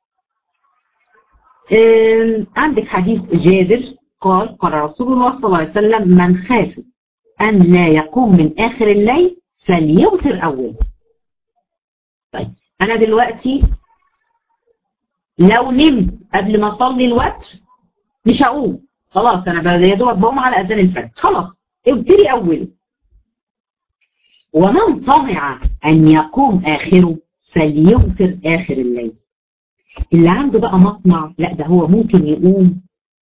عندك حديث جابر قال قال رسول الله صلى الله عليه وسلم من خاف أن لا يقوم من آخر الليل فليوتر أول. طيب أنا دلوقتي لو نمت قبل ما أصلي الوتر مش هقوم، خلاص أنا يا دوبك بقوم على أذان الفجر، خلاص اوتري أوله. ومن طمع أن يقوم آخره فليوتر آخر الليل. اللي عنده بقى مطمع لا ده هو ممكن يقوم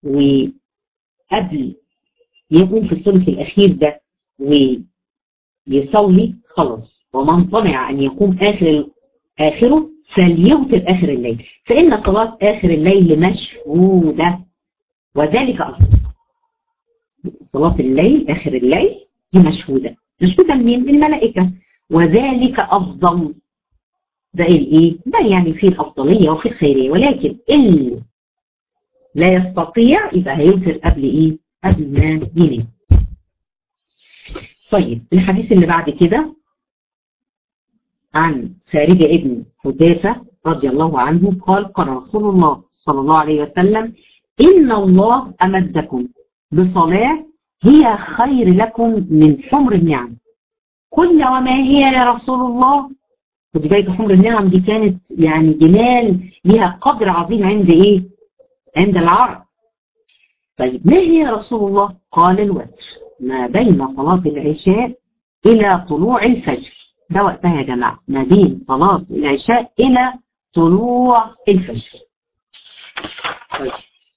وقبل يقوم في الثلث الأخير ده ويصلي، خلاص. ومن طمع أن يقوم آخره فليوتر آخر الليل، فإن صلاة آخر الليل مشهودة وذلك أفضل. صلاة الليل آخر الليل دي مشهودة من الملائكة، وذلك أفضل. ده الايه؟ ده يعني فيه الأفضلية وفيه الخيرية، ولكن اللي لا يستطيع يبقى هيوتر قبل ايه؟ قبل ما ينام. طيب الحديث اللي بعد كده عن خارجة ابن حذافة رضي الله عنه قال قال رسول الله صلى الله عليه وسلم إن الله أمدكم بصلاة هي خير لكم من حمر النعم. قلنا وما هي يا رسول الله؟ خدي بالك حمر النعم دي كانت يعني جمال ليها قدر عظيم عند ايه؟ عند العرب. طيب ما هي يا رسول الله؟ قال الوتر ما بين صلاة العشاء إلى طلوع الفجر. ده وقتها يا جماعة، ما بين صلاة العشاء إلى طلوع الفجر. طيب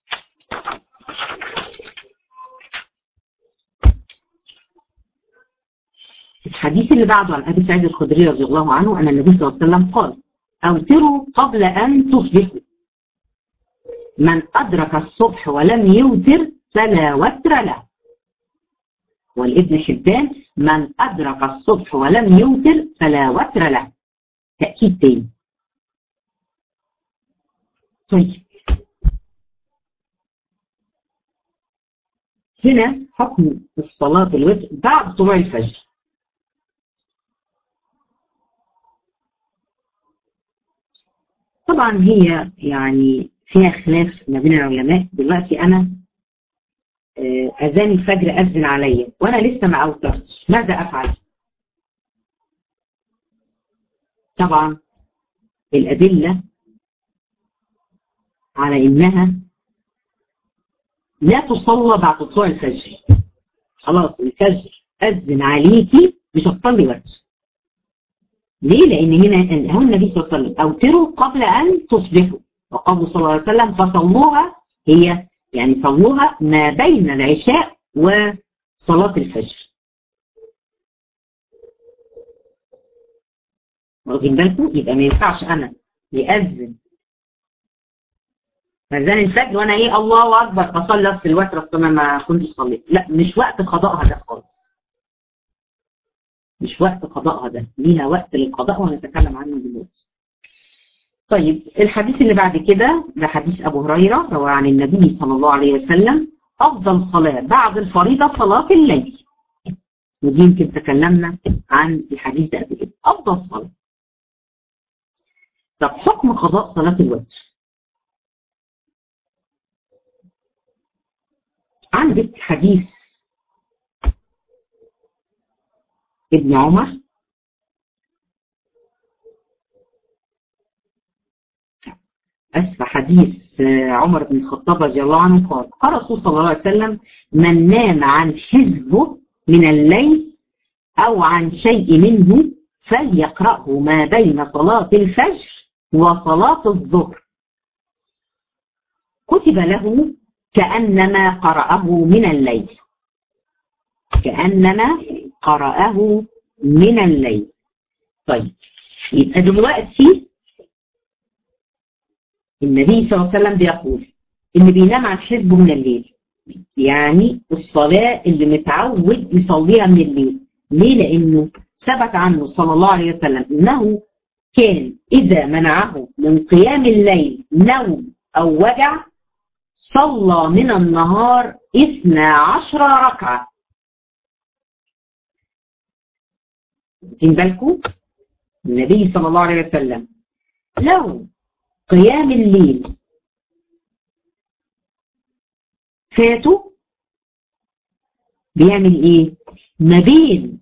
الحديث اللي بعده عن أبي سعيد الخدري رضي الله عنه أن النبي صلى الله عليه وسلم قال أوتروا قبل أن تصبحوا، من أدرك الصبح ولم يوتر فلا وتر له. والابن حبان من أدرك الصبح ولم يوتر فلا وتر له، تأكيد تاني. طيب هنا حكم الصلاة الوتر بعد طلوع الفجر. طبعا هي يعني فيها خلاف ما بين العلماء. دلوقتي أنا أذان الفجر أذن عليا وأنا لسه ما أوترتش، ماذا أفعل؟ طبعا الأدلة على إنها لا تصلى بعد طلوع الفجر. خلاص الفجر أذن عليكي مش هتصلي وتر. ليه؟ لأن هنا هو النبي صلى الله عليه وسلم أوتروا قبل أن تصبحوا، وقال صلى الله عليه وسلم فصلوها، هي يعني صلوها ما بين العشاء وصلاة الفجر. واخدين بالكم؟ يبقى ما ينفعش أنا يأذن أذان الفجر وأنا إيه الله أكبر بصلي أصل الوتر أصل أنا ما كنتش صليت. لا، مش وقت قضائها ده خالص. مش وقت قضائها ده، ليها وقت للقضاء وهنتكلم عنه دلوقتي. طيب الحديث اللي بعد كده ده حديث أبو هريرة رواه عن النبي صلى الله عليه وسلم أفضل صلاة بعد الفريضة صلاة الليل. ودي يمكن تكلمنا عن الحديث ده قبل كده. أفضل صلاة. طب حكم قضاء صلاة الوتر. عندك حديث ابن عمر حديث عمر بن الخطاب رضي الله عنه قال قال الرسول صلى الله عليه وسلم من نام عن حزبه من الليل أو عن شيء منه فليقرأه ما بين صلاة الفجر وصلاة الظهر كتب له كأنما قرأه من الليل. كأنما قرأه من الليل. طيب يبقى دلوقتي النبي صلى الله عليه وسلم بيقول اللي بينام عن حزبه من الليل، يعني الصلاة اللي متعود يصليها من الليل. ليه؟ لأنه ثبت عنه صلى الله عليه وسلم أنه كان إذا منعه من قيام الليل نوم أو وجع صلى من النهار 12 ركعة. واخدين بالكم؟ النبي صلى الله عليه وسلم لو قيام الليل فاته بيعمل ايه؟ ما بين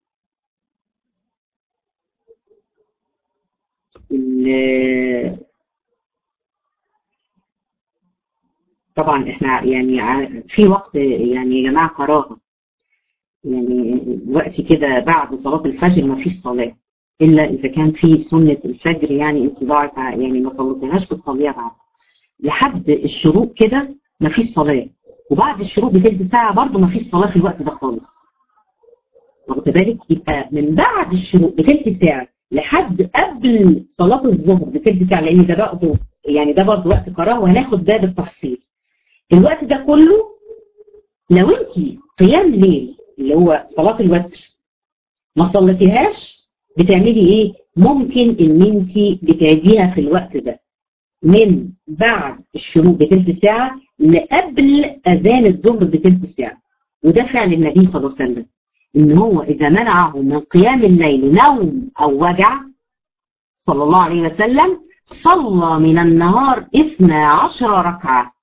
طبعا احنا يعني في وقت يعني يا جماعه كراهه، يعني وقت كده بعد صلاه الفجر ما فيش صلاه الا اذا كان في سنه الفجر، يعني انت ضاعت يعني ما صليتهاش بتصليها بعد لحد الشروق كده ما فيش صلاه، وبعد الشروق بتلت ساعه برضه ما فيش صلاه في الوقت ده خالص. واخد بالك؟ يبقى من بعد الشروق بتلت ساعه لحد قبل صلاه الظهر بتلت ساعه، لان ده برضه يعني ده برضه وقت كراهه وهناخد ده بالتفصيل. الوقت ده كله لو انت قيام ليل اللي هو صلاه الوتر ما صليتيهاش بتعملي ايه؟ ممكن ان انت بتعيديها في الوقت ده من بعد الشروق بتلت ساعه لقبل اذان الظهر بتلت ساعه. وده فعل النبي صلى الله عليه وسلم، ان هو اذا منعه من قيام الليل نوم او وجع صلى الله عليه وسلم صلى من النهار 12 ركعه.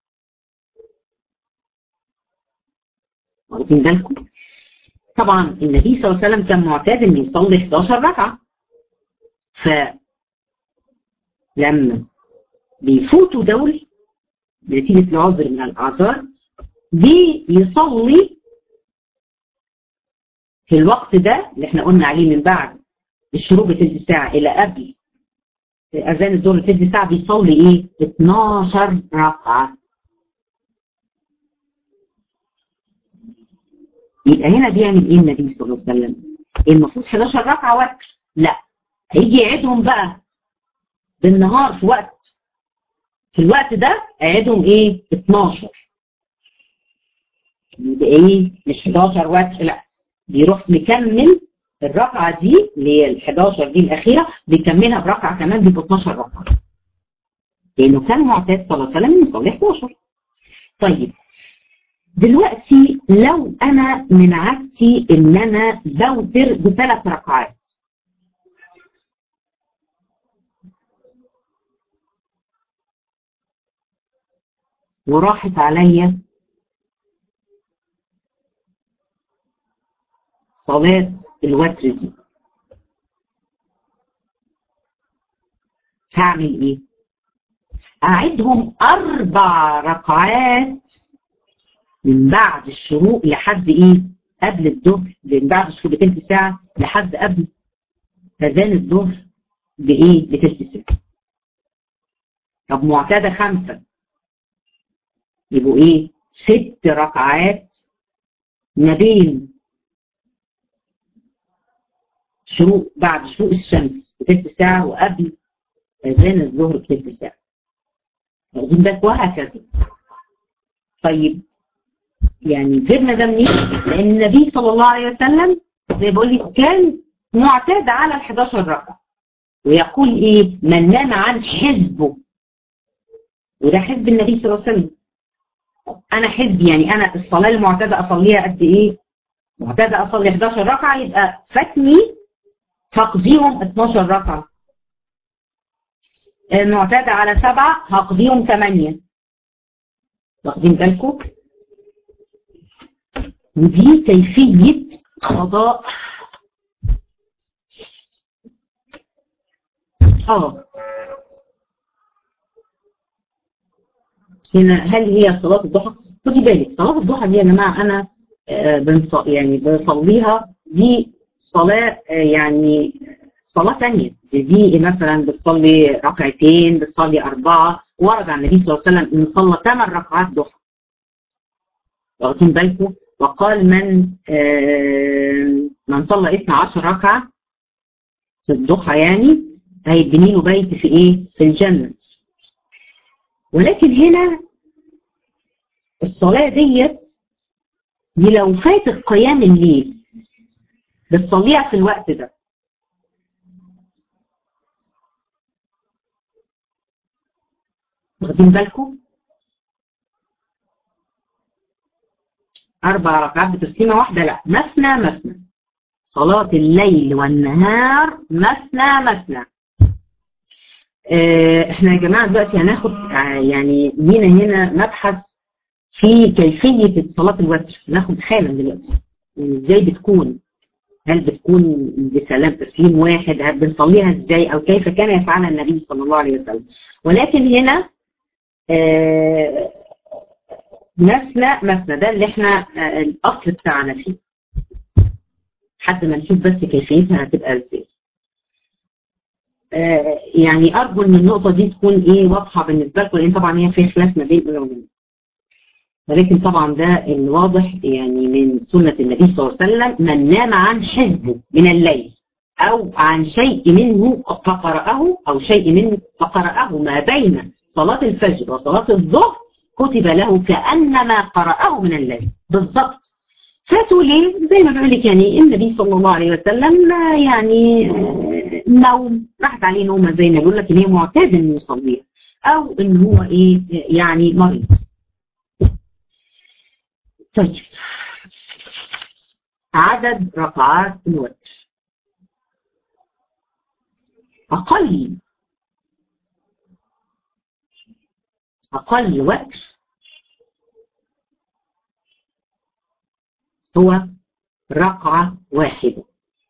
واخدين بالكم؟ طبعا النبي صلى الله عليه وسلم كان معتاد ان يصلي 11 ركعه، فلما بيفوتوا دول نتيجه العذر من الاعذار بيصلي في الوقت ده اللي احنا قلنا عليه من بعد الشروق بتلت ساعه الى قبل اذان الظهر بتلت ساعه، بيصلي ايه؟ 12 ركعه. يبقى هنا بيعمل ايه النبي صلى الله عليه وسلم؟ المفروض 11 ركعه وتر، لا هيجي يعيدهم بقى بالنهار في الوقت ده هيعيدهم ايه؟ 12. يبقى ايه؟ مش 11 وتر، لا بيروح مكمل الركعه دي اللي هي ال 11 دي الاخيره بيكملها بركعه كمان، بيبقى 12 ركعه. لانه كان معتاد صلى الله عليه وسلم يصلي 11. طيب دلوقتي لو انا من عادتي ان انا بوتر ب3 ركعات وراحت عليا صلاة الوتر دي، هعمل ايه؟ اعيدهم 4 ركعات من بعد الشروق لحد ايه؟ قبل الظهر، من بعد الشروق بتلت ساعة لحد قبل اذان الظهر بايه؟ بتلت ساعة. طب معتادة 5 يبقوا ايه؟ 6 ركعات ما بين شروق بعد شروق الشمس بتلت ساعة وقبل اذان الظهر بتلت ساعة. واخدين بالك؟ وهكذا. طيب يعني جبنا ده منين؟ لان النبي صلى الله عليه وسلم زي بقول لك كان معتاد على ال 11 ركعه، ويقول ايه؟ من نام عن حزبه، وده حزب النبي صلى الله عليه وسلم. انا حزبي يعني انا الصلاه المعتاده اصليها قد ايه؟ معتاده اصلي 11 ركعه، يبقى فاتني هقضيهم 12 ركعه. معتاده على 7 هقضيهم 8. واخدين بالكم؟ ودي كيفيه قضاء هنا. هل هي صلاة الضحى؟ خدي بالك صلاة الضحى دي يا جماعة أنا يعني بصليها، دي صلاة يعني صلاة تانية. دي مثلا بتصلي ركعتين، بتصلي 4، ورد عن النبي صلى الله عليه وسلم إن صلى 8 ركعات ضحى. واخدين بالكم؟ وقال من صلى 12 ركعة في الضحى يعني هيبني له بيت في إيه؟ في الجنة. ولكن هنا الصلاة دي لو فاتت قيام الليل بتصليها في الوقت ده. واخدين بالكم؟ 4 ركعات بتسليمة واحدة، لا مثنى مثنى. صلاة الليل والنهار مثنى مثنى. احنا يا جماعة دلوقتي هناخد يعني لينا هنا مبحث في كيفية صلاة الوتر، ناخد حالا دلوقتي يعني ازاي بتكون، هل بتكون بسلام تسليم واحد، هل بنصليها ازاي، او كيف كان يفعلها النبي صلى الله عليه وسلم. ولكن هنا مثنى مثنى ده اللي احنا الاصل بتاعنا فيه، حتى ما نشوف بس كيفيتها هتبقى ازاي. يعني ارجو ان النقطة دي تكون ايه واضحة بالنسبة لكم، لان طبعا هي في خلاف ما بين العلماء، ولكن طبعا ده الواضح يعني من سنة النبي صلى الله عليه وسلم: من نام عن حزبه من الليل أو عن شيء منه فقرأه، أو شيء منه فقرأه ما بين صلاة الفجر وصلاة الظهر كتب له كأنما قرأه من الليل بالضبط. فاتوا ليه؟ زي ما بقول لك يعني النبي صلى الله عليه وسلم يعني نوم، راحت عليه نومه زي ما بقول لك ان هي معتاد انه يصليها، او ان هو ايه يعني مريض. طيب، عدد ركعات الوتر. أقل وتر هو ركعة واحدة.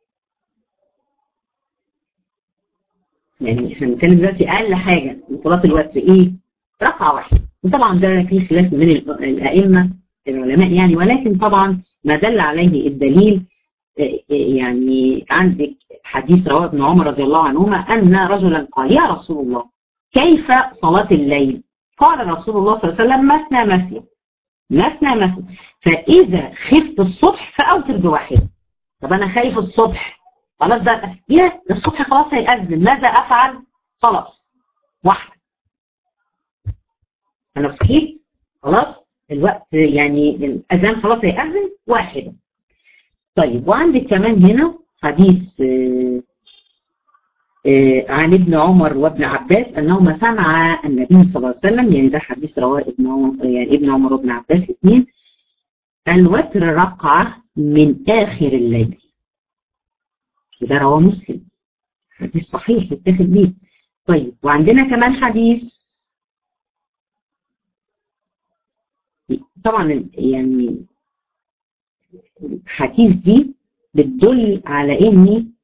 يعني احنا بنتكلم دلوقتي أقل حاجة من صلاة الوتر إيه؟ ركعة واحدة. وطبعا ده فيه خلاف من الأئمة العلماء يعني، ولكن طبعا ما دل عليه الدليل يعني عندك حديث رواه ابن عمر رضي الله عنهما أن رجلا قال: يا رسول الله كيف صلاة الليل؟ قال رسول الله صلى الله عليه وسلم: مثنى مثنى مثنى مثنى، فإذا خفت الصبح فأوتر بواحد. طب أنا خايف الصبح، خلاص ده الصبح خلاص هيأذن، ماذا أفعل؟ خلاص واحدة، أنا صحيت خلاص الوقت يعني الأذان خلاص هيأذن، واحدة. طيب، وعندك كمان هنا حديث عن ابن عمر وابن عباس أنهما سمع النبي صلى الله عليه وسلم، يعني ده حديث رواه ابن عمر وابن عباس الاثنين: الوتر ركعة من آخر الليل. وده رواه مسلم، حديث صحيح يتاخد بيه. طيب، وعندنا كمان حديث، طبعا يعني الحديث دي بتدل على ان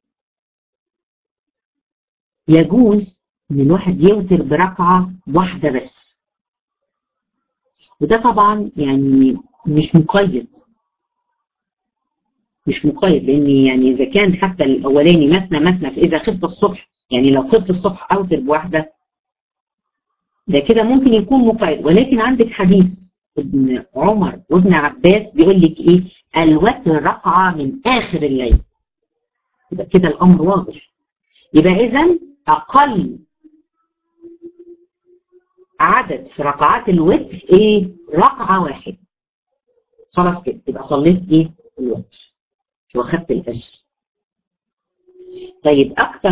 يجوز ان الواحد يوتر بركعة واحدة بس، وده طبعا يعني مش مقيد، لان يعني اذا كان حتى الاولاني مثنى مثنى، فاذا خفت الصبح يعني لو خفت الصبح اوتر بواحدة، ده كده ممكن يكون مقيد. ولكن عندك حديث ابن عمر وابن عباس بيقول لك ايه؟ الوتر ركعة من اخر الليل. يبقى كده الامر واضح. يبقى اذا اقل عدد في ركعات الوتر ايه؟ ركعة واحدة. خلاص كده يبقى صليت ايه؟ الوتر واخدت الاجر. طيب،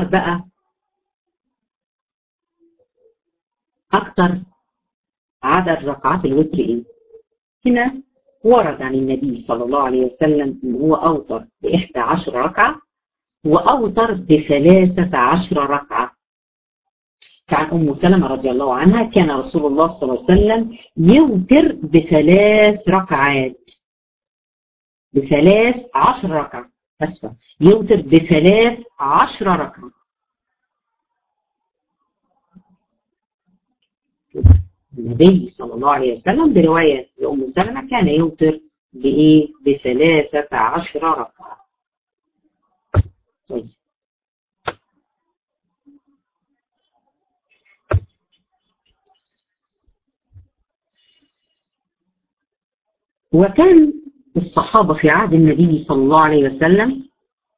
اكتر عدد ركعات الوتر ايه؟ هنا ورد عن النبي صلى الله عليه وسلم ان هو اوتر ب11 ركعة واوتر ب13 ركعة. كان أم سلمة رضي الله عنها كان رسول الله صلى الله عليه وسلم يوتر ب3 ركعات، ب13 ركعة، يوتر ب13 ركعة. النبي صلى الله عليه وسلم برواية لأم سلمة كان يوتر بإيه؟ ب13 ركعة. طيب، وكان الصحابة في عهد النبي صلى الله عليه وسلم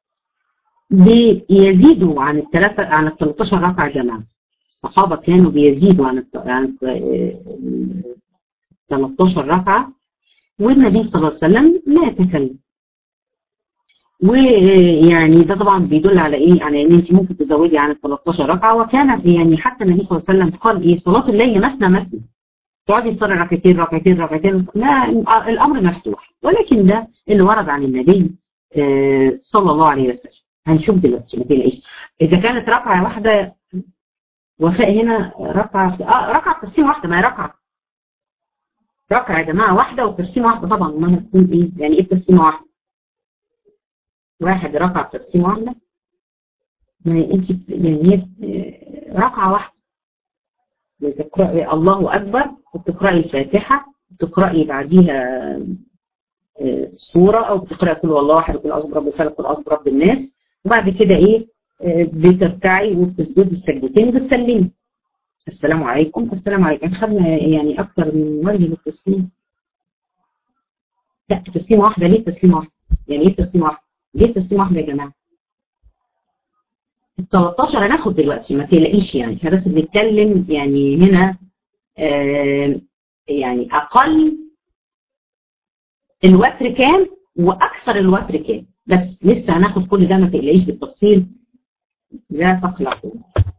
بيزيدوا عن 13 ركعة جماعة. الصحابة كانوا بيزيدوا عن 13 ركعة، والنبي صلى الله عليه وسلم لا يتكلم. ويعني ده طبعا بيدل على ايه؟ على ان انت ممكن تزودي عن 13 ركعة. وكان يعني حتى النبي صلى الله عليه وسلم قال ايه؟ صلاة الليل مثنى مثنى، تقعدي تصلي ركعتين ركعتين ركعتين، لا الامر مفتوح. ولكن ده اللي ورد عن النبي صلى الله عليه وسلم. هنشوف دلوقتي ما تقلقيش. إذا كانت ركعة واحدة، وفاء هنا ركعة ركعة تسليم واحدة، ما هي ركعة يا جماعة واحدة وتسليم واحدة طبعا. ما هتكون إيه؟ يعني إيه تسليم واحدة؟ واحد ركعة تسليم واحدة، ما هي أنت يعني هي ركعة واحدة. بتقرأي الله أكبر وبتقرأي الفاتحة، بتقرأي بعديها سورة، أو بتقرأي كل والله أحد وكل أعوذ برب الفلق وكل أعوذ برب الناس، وبعد كده إيه بتركعي وبتسجدي السجدتين وبتسلمي السلام عليكم. السلام عليكم. خدنا يعني أكتر من وجه للتسليم. لا تسليمة واحدة. ليه تسليمة واحدة؟ يعني إيه تسليمة واحدة؟ ليه تسليمة واحدة يا جماعة؟ ال 13 هناخد دلوقتي ما تقلقيش، يعني احنا بس بنتكلم يعني هنا يعني أقل الوتر كام وأكثر الوتر كام، بس لسه هناخد كل ده ما تقلقيش بالتفصيل، لا تقلقوا.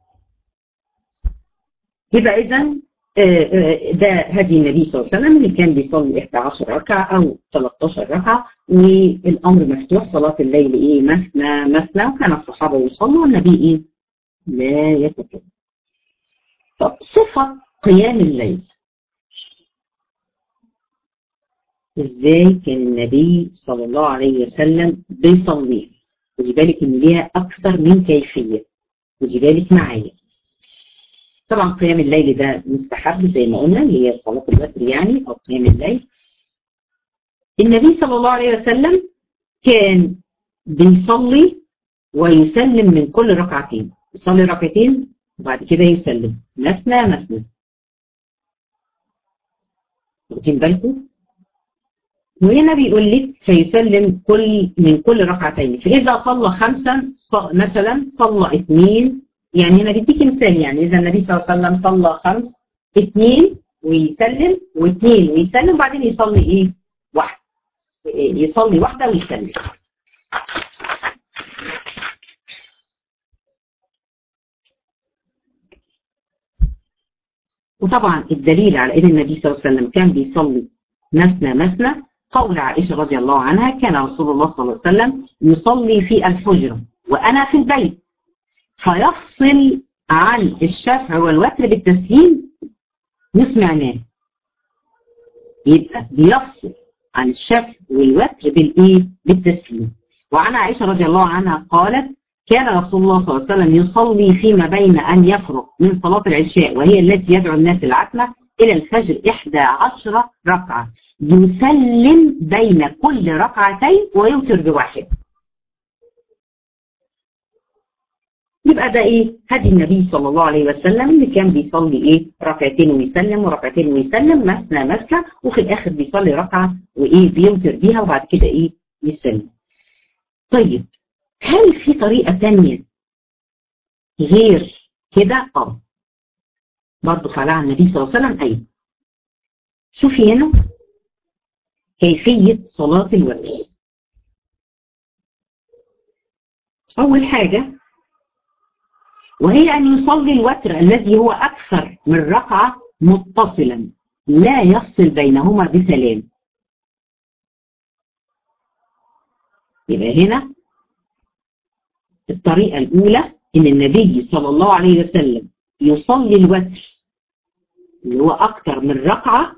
يبقى إذا ده هدي النبي صلى الله عليه وسلم اللي كان بيصلي 11 ركعة أو 13 ركعة، والأمر مفتوح. صلاة الليل إيه؟ مثنى مثنى، وكان الصحابة يصلوا والنبي إيه؟ لا يتكلم. طب صفة قيام الليل، ازاي كان النبي صلى الله عليه وسلم بيصلي؟ خدي بالك ان ليها اكثر من كيفيه، خدي بالك معايا. طبعا قيام الليل ده مستحب زي ما قلنا، اللي هي صلاه الوتر يعني، او قيام الليل. النبي صلى الله عليه وسلم كان بيصلي ويسلم من كل ركعتين، يصلي ركعتين وبعد كده يسلم مثنى مثنى. واخدين بالكم؟ وهنا بيقول لك فيسلم من كل ركعتين، فإذا صلى خمسا مثلا صلى اثنين، يعني هنا بديكي مثال، يعني إذا النبي صلى الله عليه وسلم صلى خمس، اثنين ويسلم واثنين ويسلم، وبعدين يصلي ايه؟ واحدة، يصلي واحدة ويسلم. وطبعا الدليل على ان النبي صلى الله عليه وسلم كان بيصلي مثنى مثنى قول عائشة رضي الله عنها: كان رسول الله صلى الله عليه وسلم يصلي في الحجرة وأنا في البيت، فيفصل عن الشفع والوتر بالتسليم وسمعناه. يبقى بيفصل عن الشفع والوتر بالإيه؟ بالتسليم. وعن عائشة رضي الله عنها قالت: كان رسول الله صلى الله عليه وسلم يصلي فيما بين أن يفرغ من صلاة العشاء، وهي التي يدعو الناس العتمة، إلى الفجر 11 ركعة، يسلم بين كل ركعتين ويوتر بواحد. يبقى ده إيه؟ هدي النبي صلى الله عليه وسلم اللي كان بيصلي إيه؟ ركعتين ويسلم وركعتين ويسلم مثنى مثنى، وفي الآخر بيصلي ركعة وإيه؟ بيوتر بيها، وبعد كده إيه؟ يسلم. طيب هل في طريقة تانية غير كده؟ برضه فعلها عن النبي صلى الله عليه وسلم. أيوه. شوفي هنا كيفية صلاة الوتر. أول حاجة وهي أن يصلي الوتر الذي هو أكثر من ركعة متصلا لا يفصل بينهما بسلام. يبقى هنا الطريقة الأولى إن النبي صلى الله عليه وسلم يصلي الوتر اللي هو أكثر من ركعة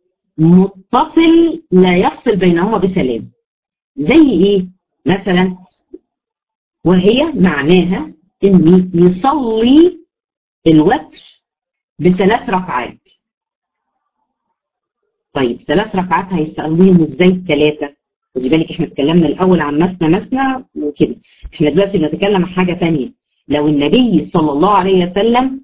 متصل لا يفصل بينهما بسلام. زي إيه؟ مثلا وهي معناها إن يصلي الوتر بثلاث ركعات. طيب 3 ركعات هيصليهم ازاي 3؟ خدي بالك احنا اتكلمنا الاول عن مثنى مثنى وكده، احنا دلوقتي بنتكلم عن حاجه ثانيه. لو النبي صلى الله عليه وسلم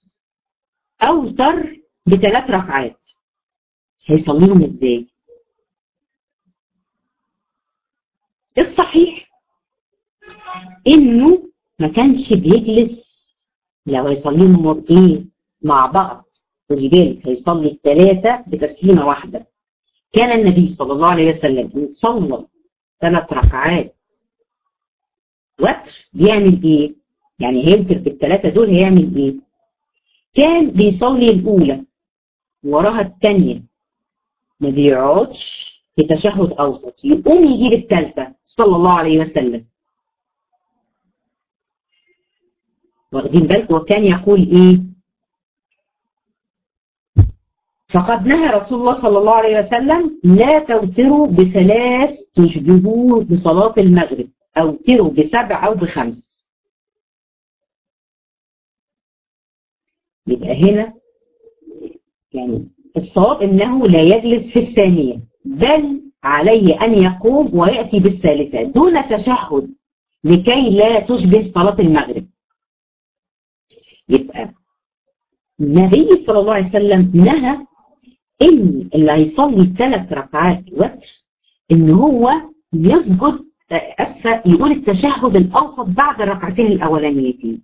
اوتر ب3 ركعات هيصليهم ازاي؟ الصحيح انه ما كانش بيجلس لو هيصليهم ايه مع بعض. خدي بالك هيصلي ال3 بتسليمه واحده. كان النبي صلى الله عليه وسلم إن صلى 3 ركعات وتر بيعمل ايه؟ يعني هيوتر بال3 دول هيعمل ايه؟ كان بيصلي الاولى وراها الثانيه، ما بيقعدش في تشهد أوسط، يقوم يجيب الثالثة صلى الله عليه وسلم. واخدين بالكم؟ وكان يقول إيه؟ فقد نهى رسول الله صلى الله عليه وسلم لا توتروا بثلاث تشبهوا بصلاة المغرب، أوتروا بسبع أو بخمس. يبقى هنا يعني الصواب أنه لا يجلس في الثانية، بل عليه أن يقوم ويأتي بالثالثة دون تشهد لكي لا تشبه صلاة المغرب. يبقى النبي صلى الله عليه وسلم نهى إن اللي هيصلي 3 ركعات وتر إن هو يسجد يقول التشهد الأوسط بعد الركعتين الأولانيتين.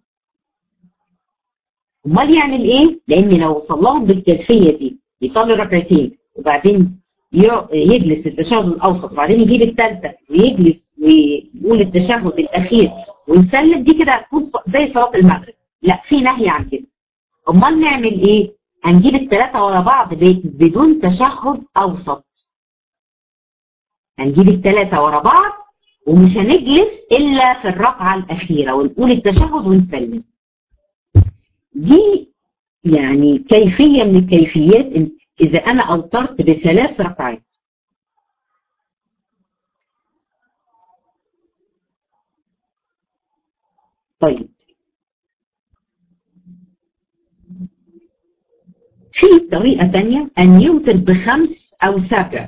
امال يعمل ايه؟ لان لو صلاهم بالكيفيه دي، يصلي ركعتين وبعدين يجلس التشهد الاوسط وبعدين يجيب الثالثه ويجلس ويقول التشهد الاخير ويسلم، دي كده هتكون زي صلاه المغرب. لا، في نهي عن كده. امال نعمل ايه؟ هنجيب الثلاثه ورا بعض بدون تشهد اوسط. هنجيب الثلاثه ورا بعض ومش هنجلس الا في الركعه الاخيره ونقول التشهد ونسلم. دي يعني كيفية من الكيفيات إذا أنا أوترت ب3 ركعات. طيب، في طريقة تانية أن يوتر ب5 أو 7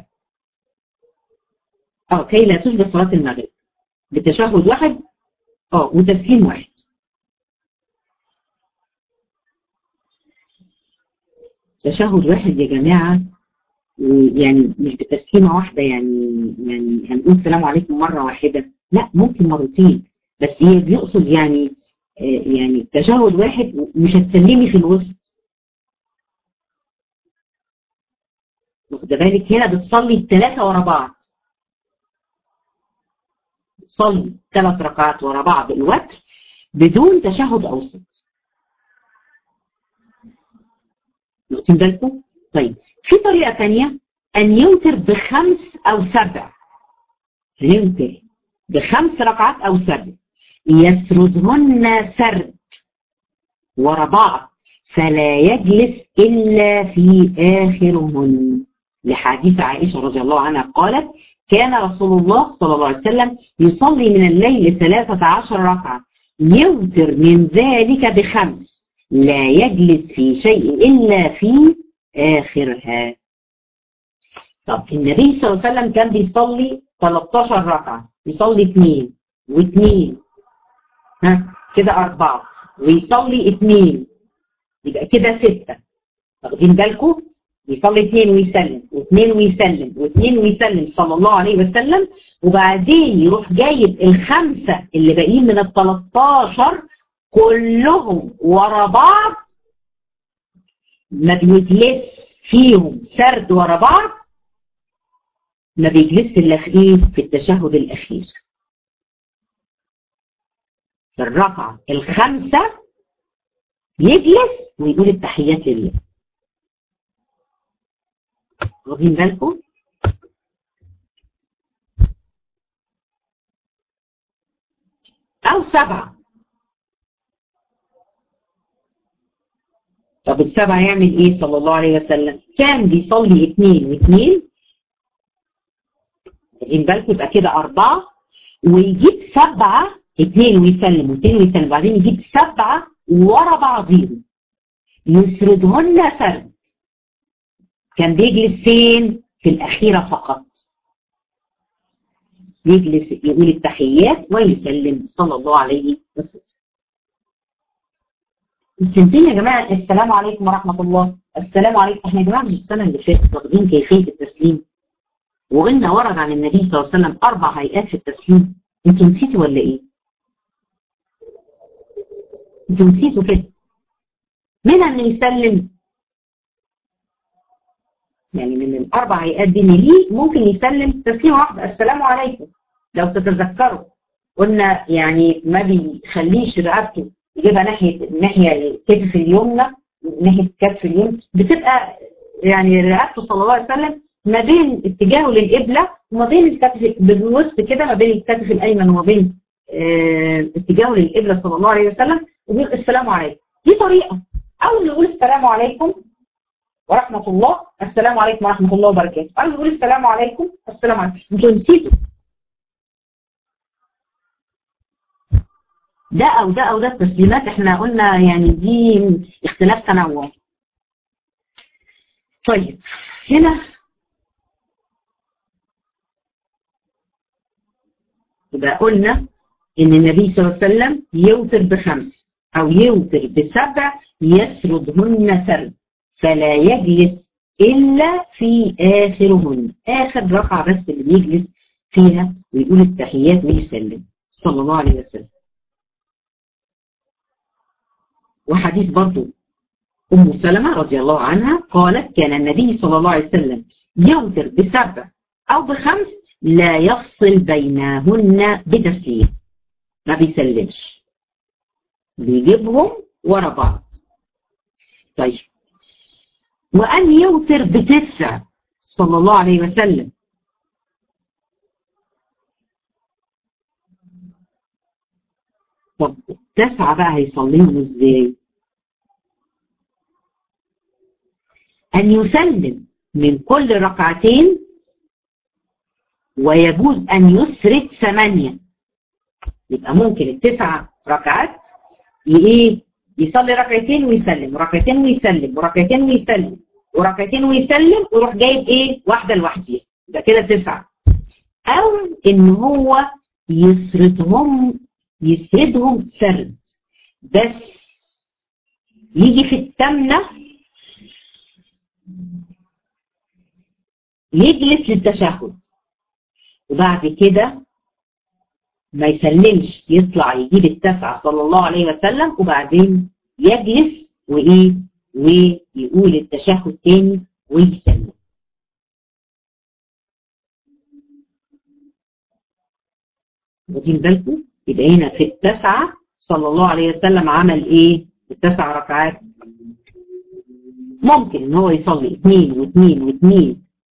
كي لا تشبه صلاة المغرب، بتشهد واحد وتسليم واحد. تشهد واحد يا جماعة، يعني مش بتسليمة واحدة، يعني هنقول السلام عليكم مرة واحدة، لا، ممكن مرتين، بس هي بيقصد يعني تشهد واحد مش هتسلمي في الوسط. واخده بالك؟ هنا بتصلي الثلاثة ورا بعض، بتصلي 3 ركعات ورا بعض الوتر بدون تشهد أوسط. واخدين بالكم؟ طيب، في طريقة ثانية أن يوتر ب5 أو 7. يوتر ب5 ركعات أو 7 يسردهن سرد ورا بعض فلا يجلس إلا في آخرهن، لحديث عائشة رضي الله عنها قالت: كان رسول الله صلى الله عليه وسلم يصلي من الليل 13 ركعة يوتر من ذلك ب5 لا يجلس في شيء إلا في آخرها. طب النبي صلى الله عليه وسلم كان بيصلي 13 ركعة، يصلي 2 و2 كده 4، ويصلي 2 يبقى كده 6. واخدين بالكم؟ يصلي 2 ويسلم و2 ويسلم و2 ويسلم صلى الله عليه وسلم، وبعدين يروح جايب ال5 اللي باقيين من ال13 كلهم ورا بعض، ما بيجلس فيهم سرد ورا بعض، ما بيجلس الا في ايه؟ في التشهد الاخير، في الركعه ال5 يجلس ويقول التحيات لله. واخدين بالكم؟ او 7. طب ال7 يعمل ايه صلى الله عليه وسلم؟ كان بيصلي 2 و2. واخدين بالكم؟ يبقى كده 4، ويجيب 7 2 ويسلم و2 ويسلم، وبعدين يجيب 7 ورا بعضيهم يسردهن سرد. كان بيجلس فين؟ في الأخيرة فقط، يجلس يقول التحيات ويسلم صلى الله عليه وسلم. السنتين يا جماعة، السلام عليكم ورحمة الله، السلام عليكم. احنا يا جماعة مش السنة اللي فاتت واخدين كيفية التسليم وقلنا ورد عن النبي صلى الله عليه وسلم 4 هيئات في التسليم؟ انتوا نسيتوا ولا ايه؟ انتوا نسيتوا كده؟ منها انه يسلم، يعني من ال4 هيئات دي ليه ممكن يسلم تسليمه واحده، السلام عليكم. لو تتذكروا قلنا يعني ما بيخليش رقبته يجيبها ناحيه الكتف اليمنى، ناحيه الكتف اليمنى، بتبقى يعني رقبته صلى الله عليه وسلم ما بين اتجاهه للقبلة وما بين الكتف بالوسط كده، ما بين الكتف الأيمن وما بين اتجاهه للقبلة صلى الله عليه وسلم، ويقول السلام عليكم. دي طريقة. أو نقول السلام عليكم ورحمة الله، السلام عليكم ورحمة الله وبركاته، أو نقول السلام عليكم السلام عليكم. انتوا نسيتوا ده أو ده أو ده التسليمات، احنا قلنا يعني دي اختلاف تنوع. طيب هنا يبقى قلنا إن النبي صلى الله عليه وسلم يوتر ب5 أو يوتر ب7 يسردهن سرد، فلا يجلس إلا في آخرهن، آخر ركعة بس اللي بيجلس فيها ويقول التحيات ويسلم صلى الله عليه وسلم. وحديث برضو أم سلمة رضي الله عنها قالت كان النبي صلى الله عليه وسلم يوتر ب7 أو ب5 لا يفصل بينهن بتسليم، ما بيسلمش، بيجيبهم ورا بعض. طيب وأن يوتر ب9 صلى الله عليه وسلم، طب 9 بقى هيصليهم ازاي؟ أن يسلم من كل ركعتين، ويجوز أن يسرد 8. يبقى ممكن ال9 ركعات يصلي ركعتين ويسلم وركعتين ويسلم وركعتين ويسلم وركعتين ويسلم ويروح جايب واحدة لوحديها، يبقى كده 9. أو إن هو يسردهم سرد، بس يجي في التامنة يجلس للتشهد وبعد كده ما يسلمش، يطلع يجيب ال9 صلى الله عليه وسلم وبعدين يجلس ويقول التشهد تاني ويسلم. واخدين بالكم؟ يبقى هنا في ال9 صلى الله عليه وسلم عمل ال9 ركعات. ممكن ان هو يصلي 2 و2 و2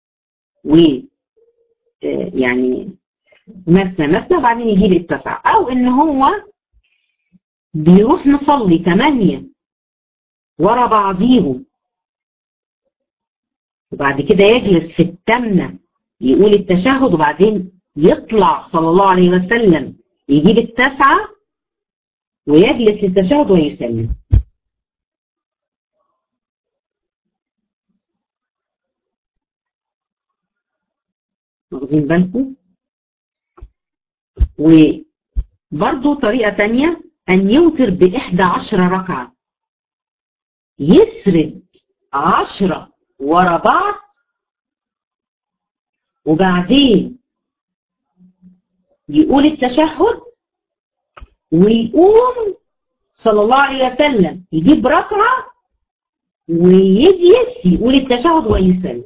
يعني مثنى وبعدين يجيب ال9، او ان هو بيروح نصلي 8 ورا بعضيهم وبعد كده يجلس في التامنة يقول التشهد وبعدين يطلع صلى الله عليه وسلم يجيب ال9 ويجلس للتشهد ويسلم. واخدين بالكم؟ وبرضو طريقة تانية أن يوتر ب11 ركعة، يسرد 10 ورا بعض وبعدين يقول التشهد ويقوم صلى الله عليه وسلم يجيب ركعة ويجلس يقول التشهد ويسلم.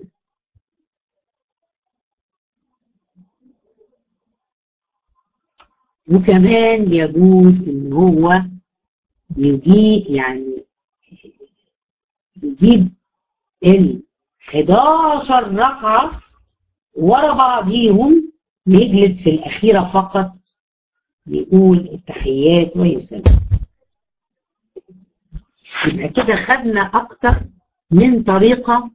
وكمان يجوز ان هو يجيب ال11 ركعة ورا بعضيهم يجلس في الأخيرة فقط يقول التحيات ويسلم. يبقى كده خدنا أكتر من طريقة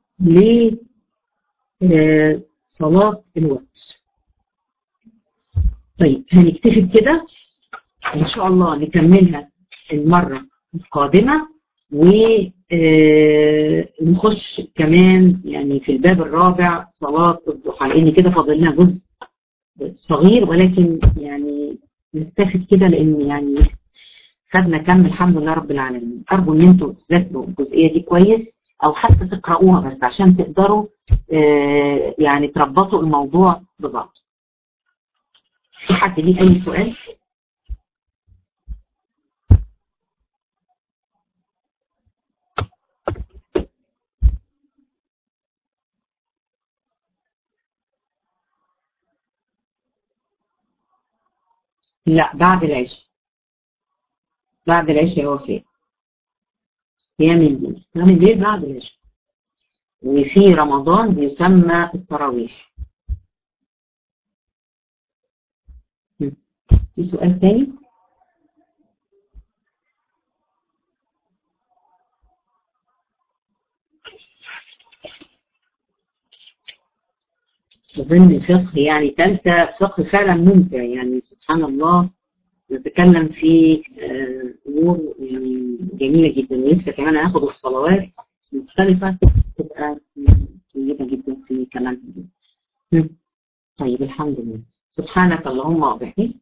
لصلاة الوتر. طيب هنكتفي بكده إن شاء الله، نكملها المرة القادمة ونخش كمان يعني في الباب الرابع صلاة الضحى، لأن كده فاضل لنا جزء صغير ولكن يعني نكتفي كده لأن يعني خدنا كم الحمد لله رب العالمين. أرجو إن أنتوا تذاكروا الجزئية دي كويس أو حتى تقرأوها بس عشان تقدروا يعني تربطوا الموضوع ببعض. في حد ليه أي سؤال؟ لا بعد العشاء، بعد العشاء هو فين؟ قيام الليل، قيام الليل بعد العشاء. وفي رمضان بيسمى التراويح. في سؤال تاني؟ أظن الفقه يعني ثالثة فقه فعلا ممتع، يعني سبحان الله نتكلم في أمور يعني جميلة جدا. ولسه كمان هناخد الصلوات مختلفة تبقى طيبة جدا في كلامها. طيب الحمد لله. سبحانك اللهم وبحمدك.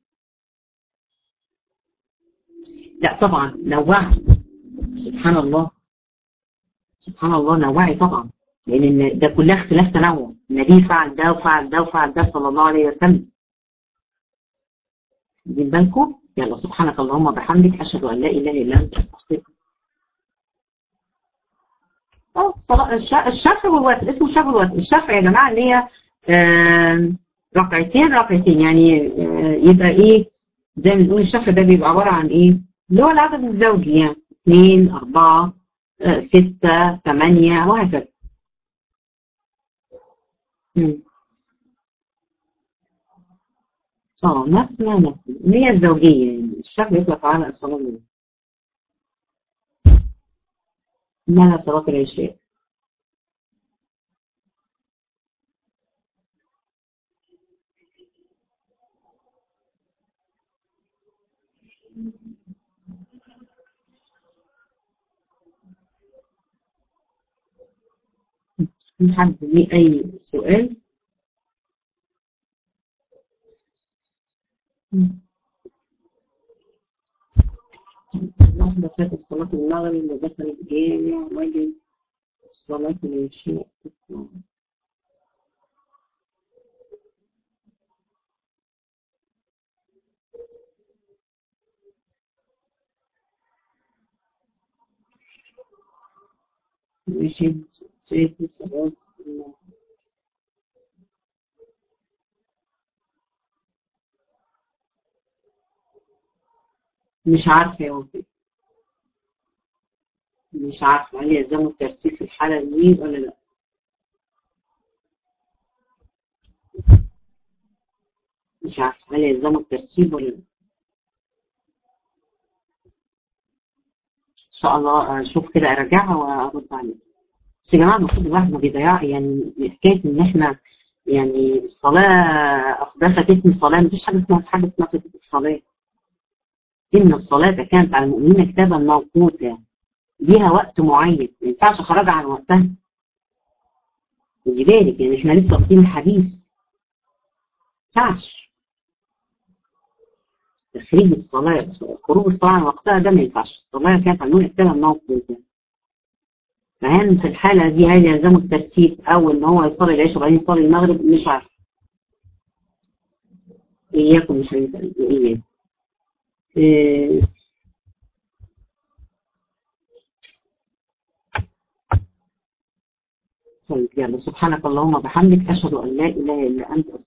لا طبعا نوعي، سبحان الله، سبحان الله نوعي طبعا، لأن ده كلها اختلاف تنوع. النبي فعل ده وفعل ده وفعل ده صلى الله عليه وسلم. واخدين بالكم؟ يلا سبحانك اللهم وبحمدك أشهد أن لا إله إلا أنت أستغفرك. الشفع والوتر اسمه الشفع والوتر. الشفع يا جماعة اللي هي ركعتين ركعتين، يعني يبقى ايه زي ما بنقول الشفع ده بيبقى عبارة عن ايه اللي هو العدد الزوجي، يعني 2 4 6 8 وهكذا. مثنى اللي هي الزوجية، يعني الشفع يطلق على الصلاة منه. إنها صلاة العشاء. في حد ليه أي سؤال؟ واحدة فاتت صلاة المغرب ودخلت الجامع وجد صلاة العشاء. ماشي فاتت صلاة المغرب. مش عارفة يا وفي، مش عارفة هل يلزموا الترتيب في الحالة دي ولا لا. مش عارفة هل يلزموا الترتيب ولا لا. إن شاء الله أشوف كده أراجعها وأرد عليها. بس يا جماعة المفروض الواحد ما بيضيع، يعني حكاية إن إحنا يعني الصلاة أصل ده فاتتني صلاة، مفيش حاجة اسمها فاتتني الصلاة. إن الصلاة كانت على المؤمنين كتابا موقوتا، ليها وقت معين ما ينفعش أخرجها عن وقتها. خدي بالك يعني إحنا لسه واخدين الحديث، ما ينفعش تخريج الصلاة، خروج الصلاة عن وقتها ده ما ينفعش. الصلاة كانت على المؤمنين كتابا موقوتا. فهل في الحالة دي هل يلزمه الترتيب أو إن هو يصلي العشاء وبعدين يصلي المغرب؟ مش عارف. إياكم مش إياكم. إيه. طيب يلا سبحانك اللهم وبحمدك أشهد أن لا إله إلا أنت